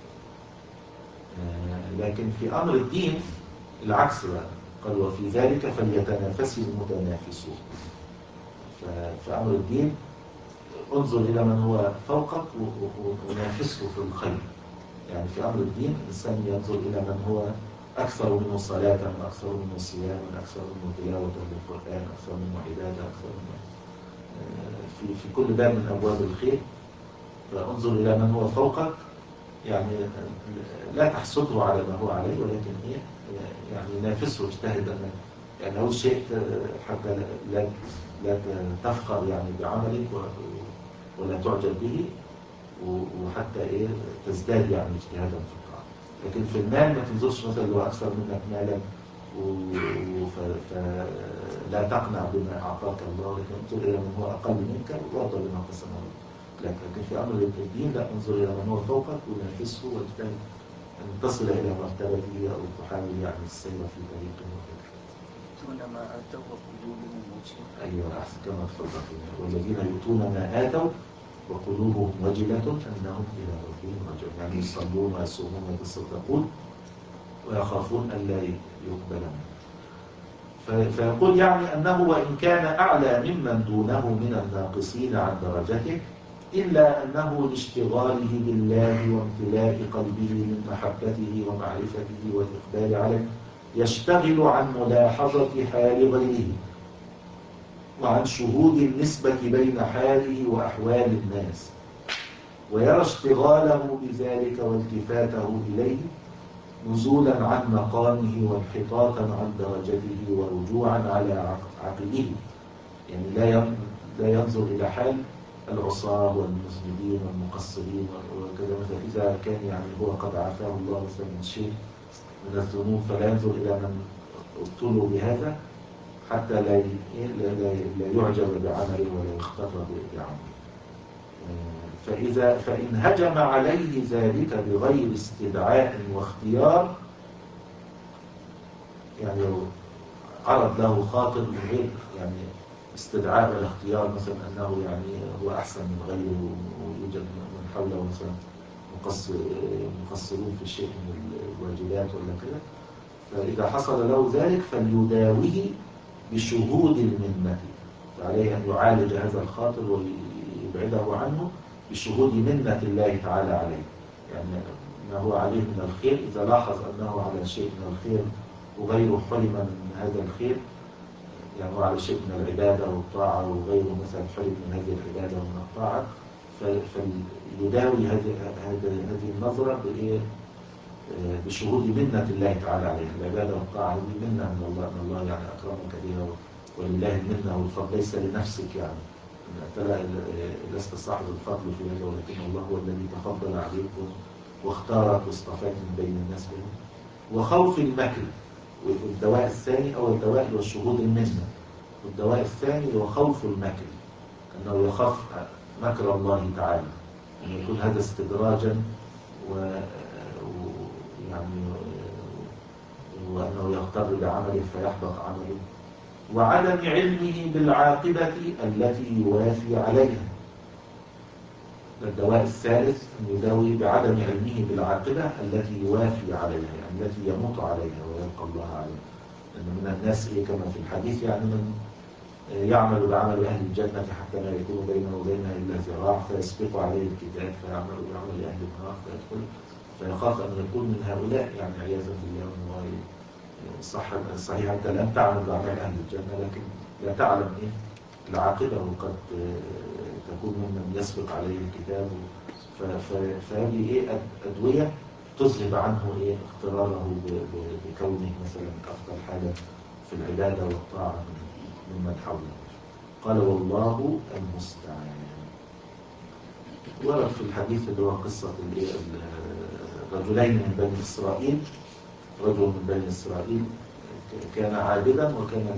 لكن في أمر الدين العكس بقى، قال وفي ذلك فليتنافس المتنافسون. ففي أمر الدين انظر إلى من هو فوقك ونافسه في الخير. يعني في أمر الدين الإنسان ينظر إلى من هو أكثر منه صلاة، أكثر منه صياما، أكثر منه تلاوة للقرآن، أكثر منه عبادة، أكثر منه في في كل باب من أبواب الخير. فانظر إلى من هو فوقك، يعني لا تحسده على ما هو عليه، ولكن إيه يعني نافسه، اجتهد أن يعني لو شئت حتى لا لا تفخر يعني بعملك ولا تعجب به، وحتى إيه تزداد يعني اجتهادا في الطاعة. لكن في المال ما تنظرش مثلا لو أكثر منك مالا فلا تقنع بما أعطاك الله، لكن انظر إلى من هو أقل منك وارضى بما قسمه لك. لكن في أمر الدين لا، انظر إلى من هو فوقك ونافسه واجتهد أن تصل إلى مرتبته أو تحاول يعني السير في طريقه وكذا. يؤتون ما آتوا وقلوبهم وجلة. أيوة أحسن كما تفضلت. والذين يؤتون ما آتوا وقلوبهم وجلة أنهم إلى ربهم راجعون، يعني يصلون ويصومون ويتصدقون ويخافون أن لا يقبل منه. فيقول يعني أنه وإن كان أعلى ممن دونه من الناقصين عن درجته، إلا أنه لاشتغاله بالله وامتلاء قلبه من محبته ومعرفته والإقبال عليه يشتغل عن ملاحظة حال غيره وعن شهود النسبة بين حاله وأحوال الناس، ويرى اشتغاله بذلك والتفاته إليه نزولا عن مقامه وانحطاطا عن درجته ورجوعا على عقله. يعني لا لا ينظر إلى حال العصاة والمذنبين والمقصرين وكذا، مثلا إذا كان يعني هو قد عافاه الله مثلا من شيء من الذنوب، فلا ينظر إلى من ابتلوا بهذا حتى لا لا يعجب بعمله ولا يختار بعمله. فإذا فإن هجم عليه ذلك بغير استدعاء واختيار، يعني عرض له خاطر من غير يعني استدعاء ولا اختيار، مثلا أنه يعني هو أحسن من غيره ويوجد من حوله مثلا مقصرون في شيء من الواجبات ولا كذا، فإذا حصل له ذلك فليداويه بشهود المنة. فعليه أن يعالج هذا الخاطر ويبعده عنه بشهود منة الله تعالى عليه، يعني ما هو عليه من الخير. إذا لاحظ أنه على شيء من الخير وغيره حرم من هذا الخير يعني هو على شيء من العبادة والطاعة وغيره مثلا حرم من هذه العبادة ومن الطاعة، فيداوي هذه هذه النظرة بإيه؟ بشهود منة الله تعالى عليه. العبادة والطاعة هذه منة من الله، من الله يعني أكرمك بها، ولله المنة والفضل ليس لنفسك، يعني أنت لست صاحب الفضل في هذا، ولكن الله هو الذي تفضل عليكم واختارك واصطفاك من بين الناس بهم. وخوف المكر، والدواء الثاني أو الدواء هو شهود المنة، والدواء الثاني هو خوف المكر، أنه يخاف مكر الله تعالى، أن يكون هذا استدراجا و يعني وأنه يغتر بعمله فيحبط عمله. وعدم علمه بالعاقبة التي يوافي عليها. الدواء الثالث أن يداوي بعدم علمه بالعاقبة التي يوافي عليها، يعني التي يموت عليها ويلقى الله عليها. لأن من الناس كما في الحديث يعني من يعمل بعمل أهل الجنة حتى لا يكون بينه وبينها إلا ذراع فيسبق عليه الكتاب فيعمل بعمل أهل النار فيدخل، فيخاف أن يكون من هؤلاء، يعني عياذا بالله. صح صحيح أنت الآن تعمل بعمل أهل الجنة لكن لا تعلم إيه العاقبة، وقد تكون ممن يسبق عليه الكتاب. فهذه إيه أدوية تذهب عنه إيه اختراره بكونه مثلا أفضل حاجة في العبادة والطاعة ممن حوله. قال والله المستعان. ورد في الحديث اللي هو قصة الرجلين من بني إسرائيل، رجل من بني إسرائيل كان عابدا وكان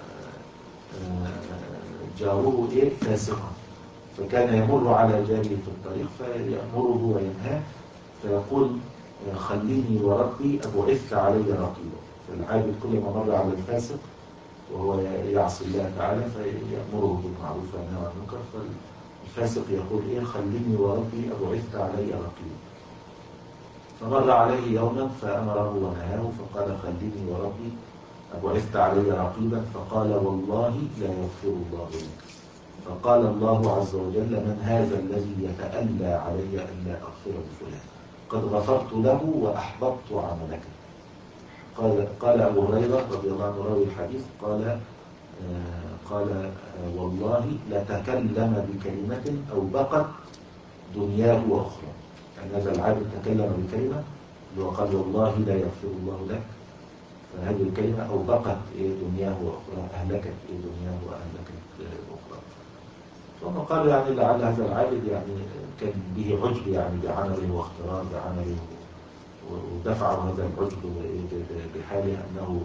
جاره إيه فاسقا، فكان يمر على جاره في الطريق فيأمره وينهاه فيقول خليني وربي أبعث علي رقيبا. فالعابد كل ما مر على الفاسق وهو يعصي الله تعالى فيأمره بالمعروف وينهى عن المنكر، فالفاسق يقول إيه خليني وربي أبعث علي رقيبا. فمر عليه يوما فأمره ونهاه فقال خليني وربي أبعثت علي رقيبا، فقال والله لا يغفر الله لك. فقال الله عز وجل من هذا الذي يتألى علي أن لا أغفر لفلان؟ قد غفرت له وأحبطت عملك. قال قال أبو هريرة رضي الله عنه راوي الحديث قال آه قال آه والله لتكلم بكلمة أو بقت دنياه وأخرى. يعني هذا العابد تكلم بكلمة وقال والله لا يغفر الله لك، فهذه الكلمة أو بقت دنياه وأخرى، أهلكت دنياه وأهلكت أخرى. ثم قالوا يعني لعل هذا العابد يعني كان به عجب يعني بعمله واخترار بعمله، ودفع هذا العجب بحاله أنه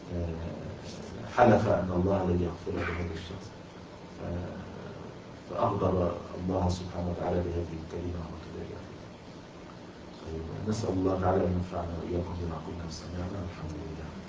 حلف أن الله لن يغفر لهذا الشخص، فأغضب الله سبحانه وتعالى بهذه الكلمة وكذلك. نسأل الله تعالى أن ينفعنا وإياكم بما قلنا وسمعنا. الحمد لله.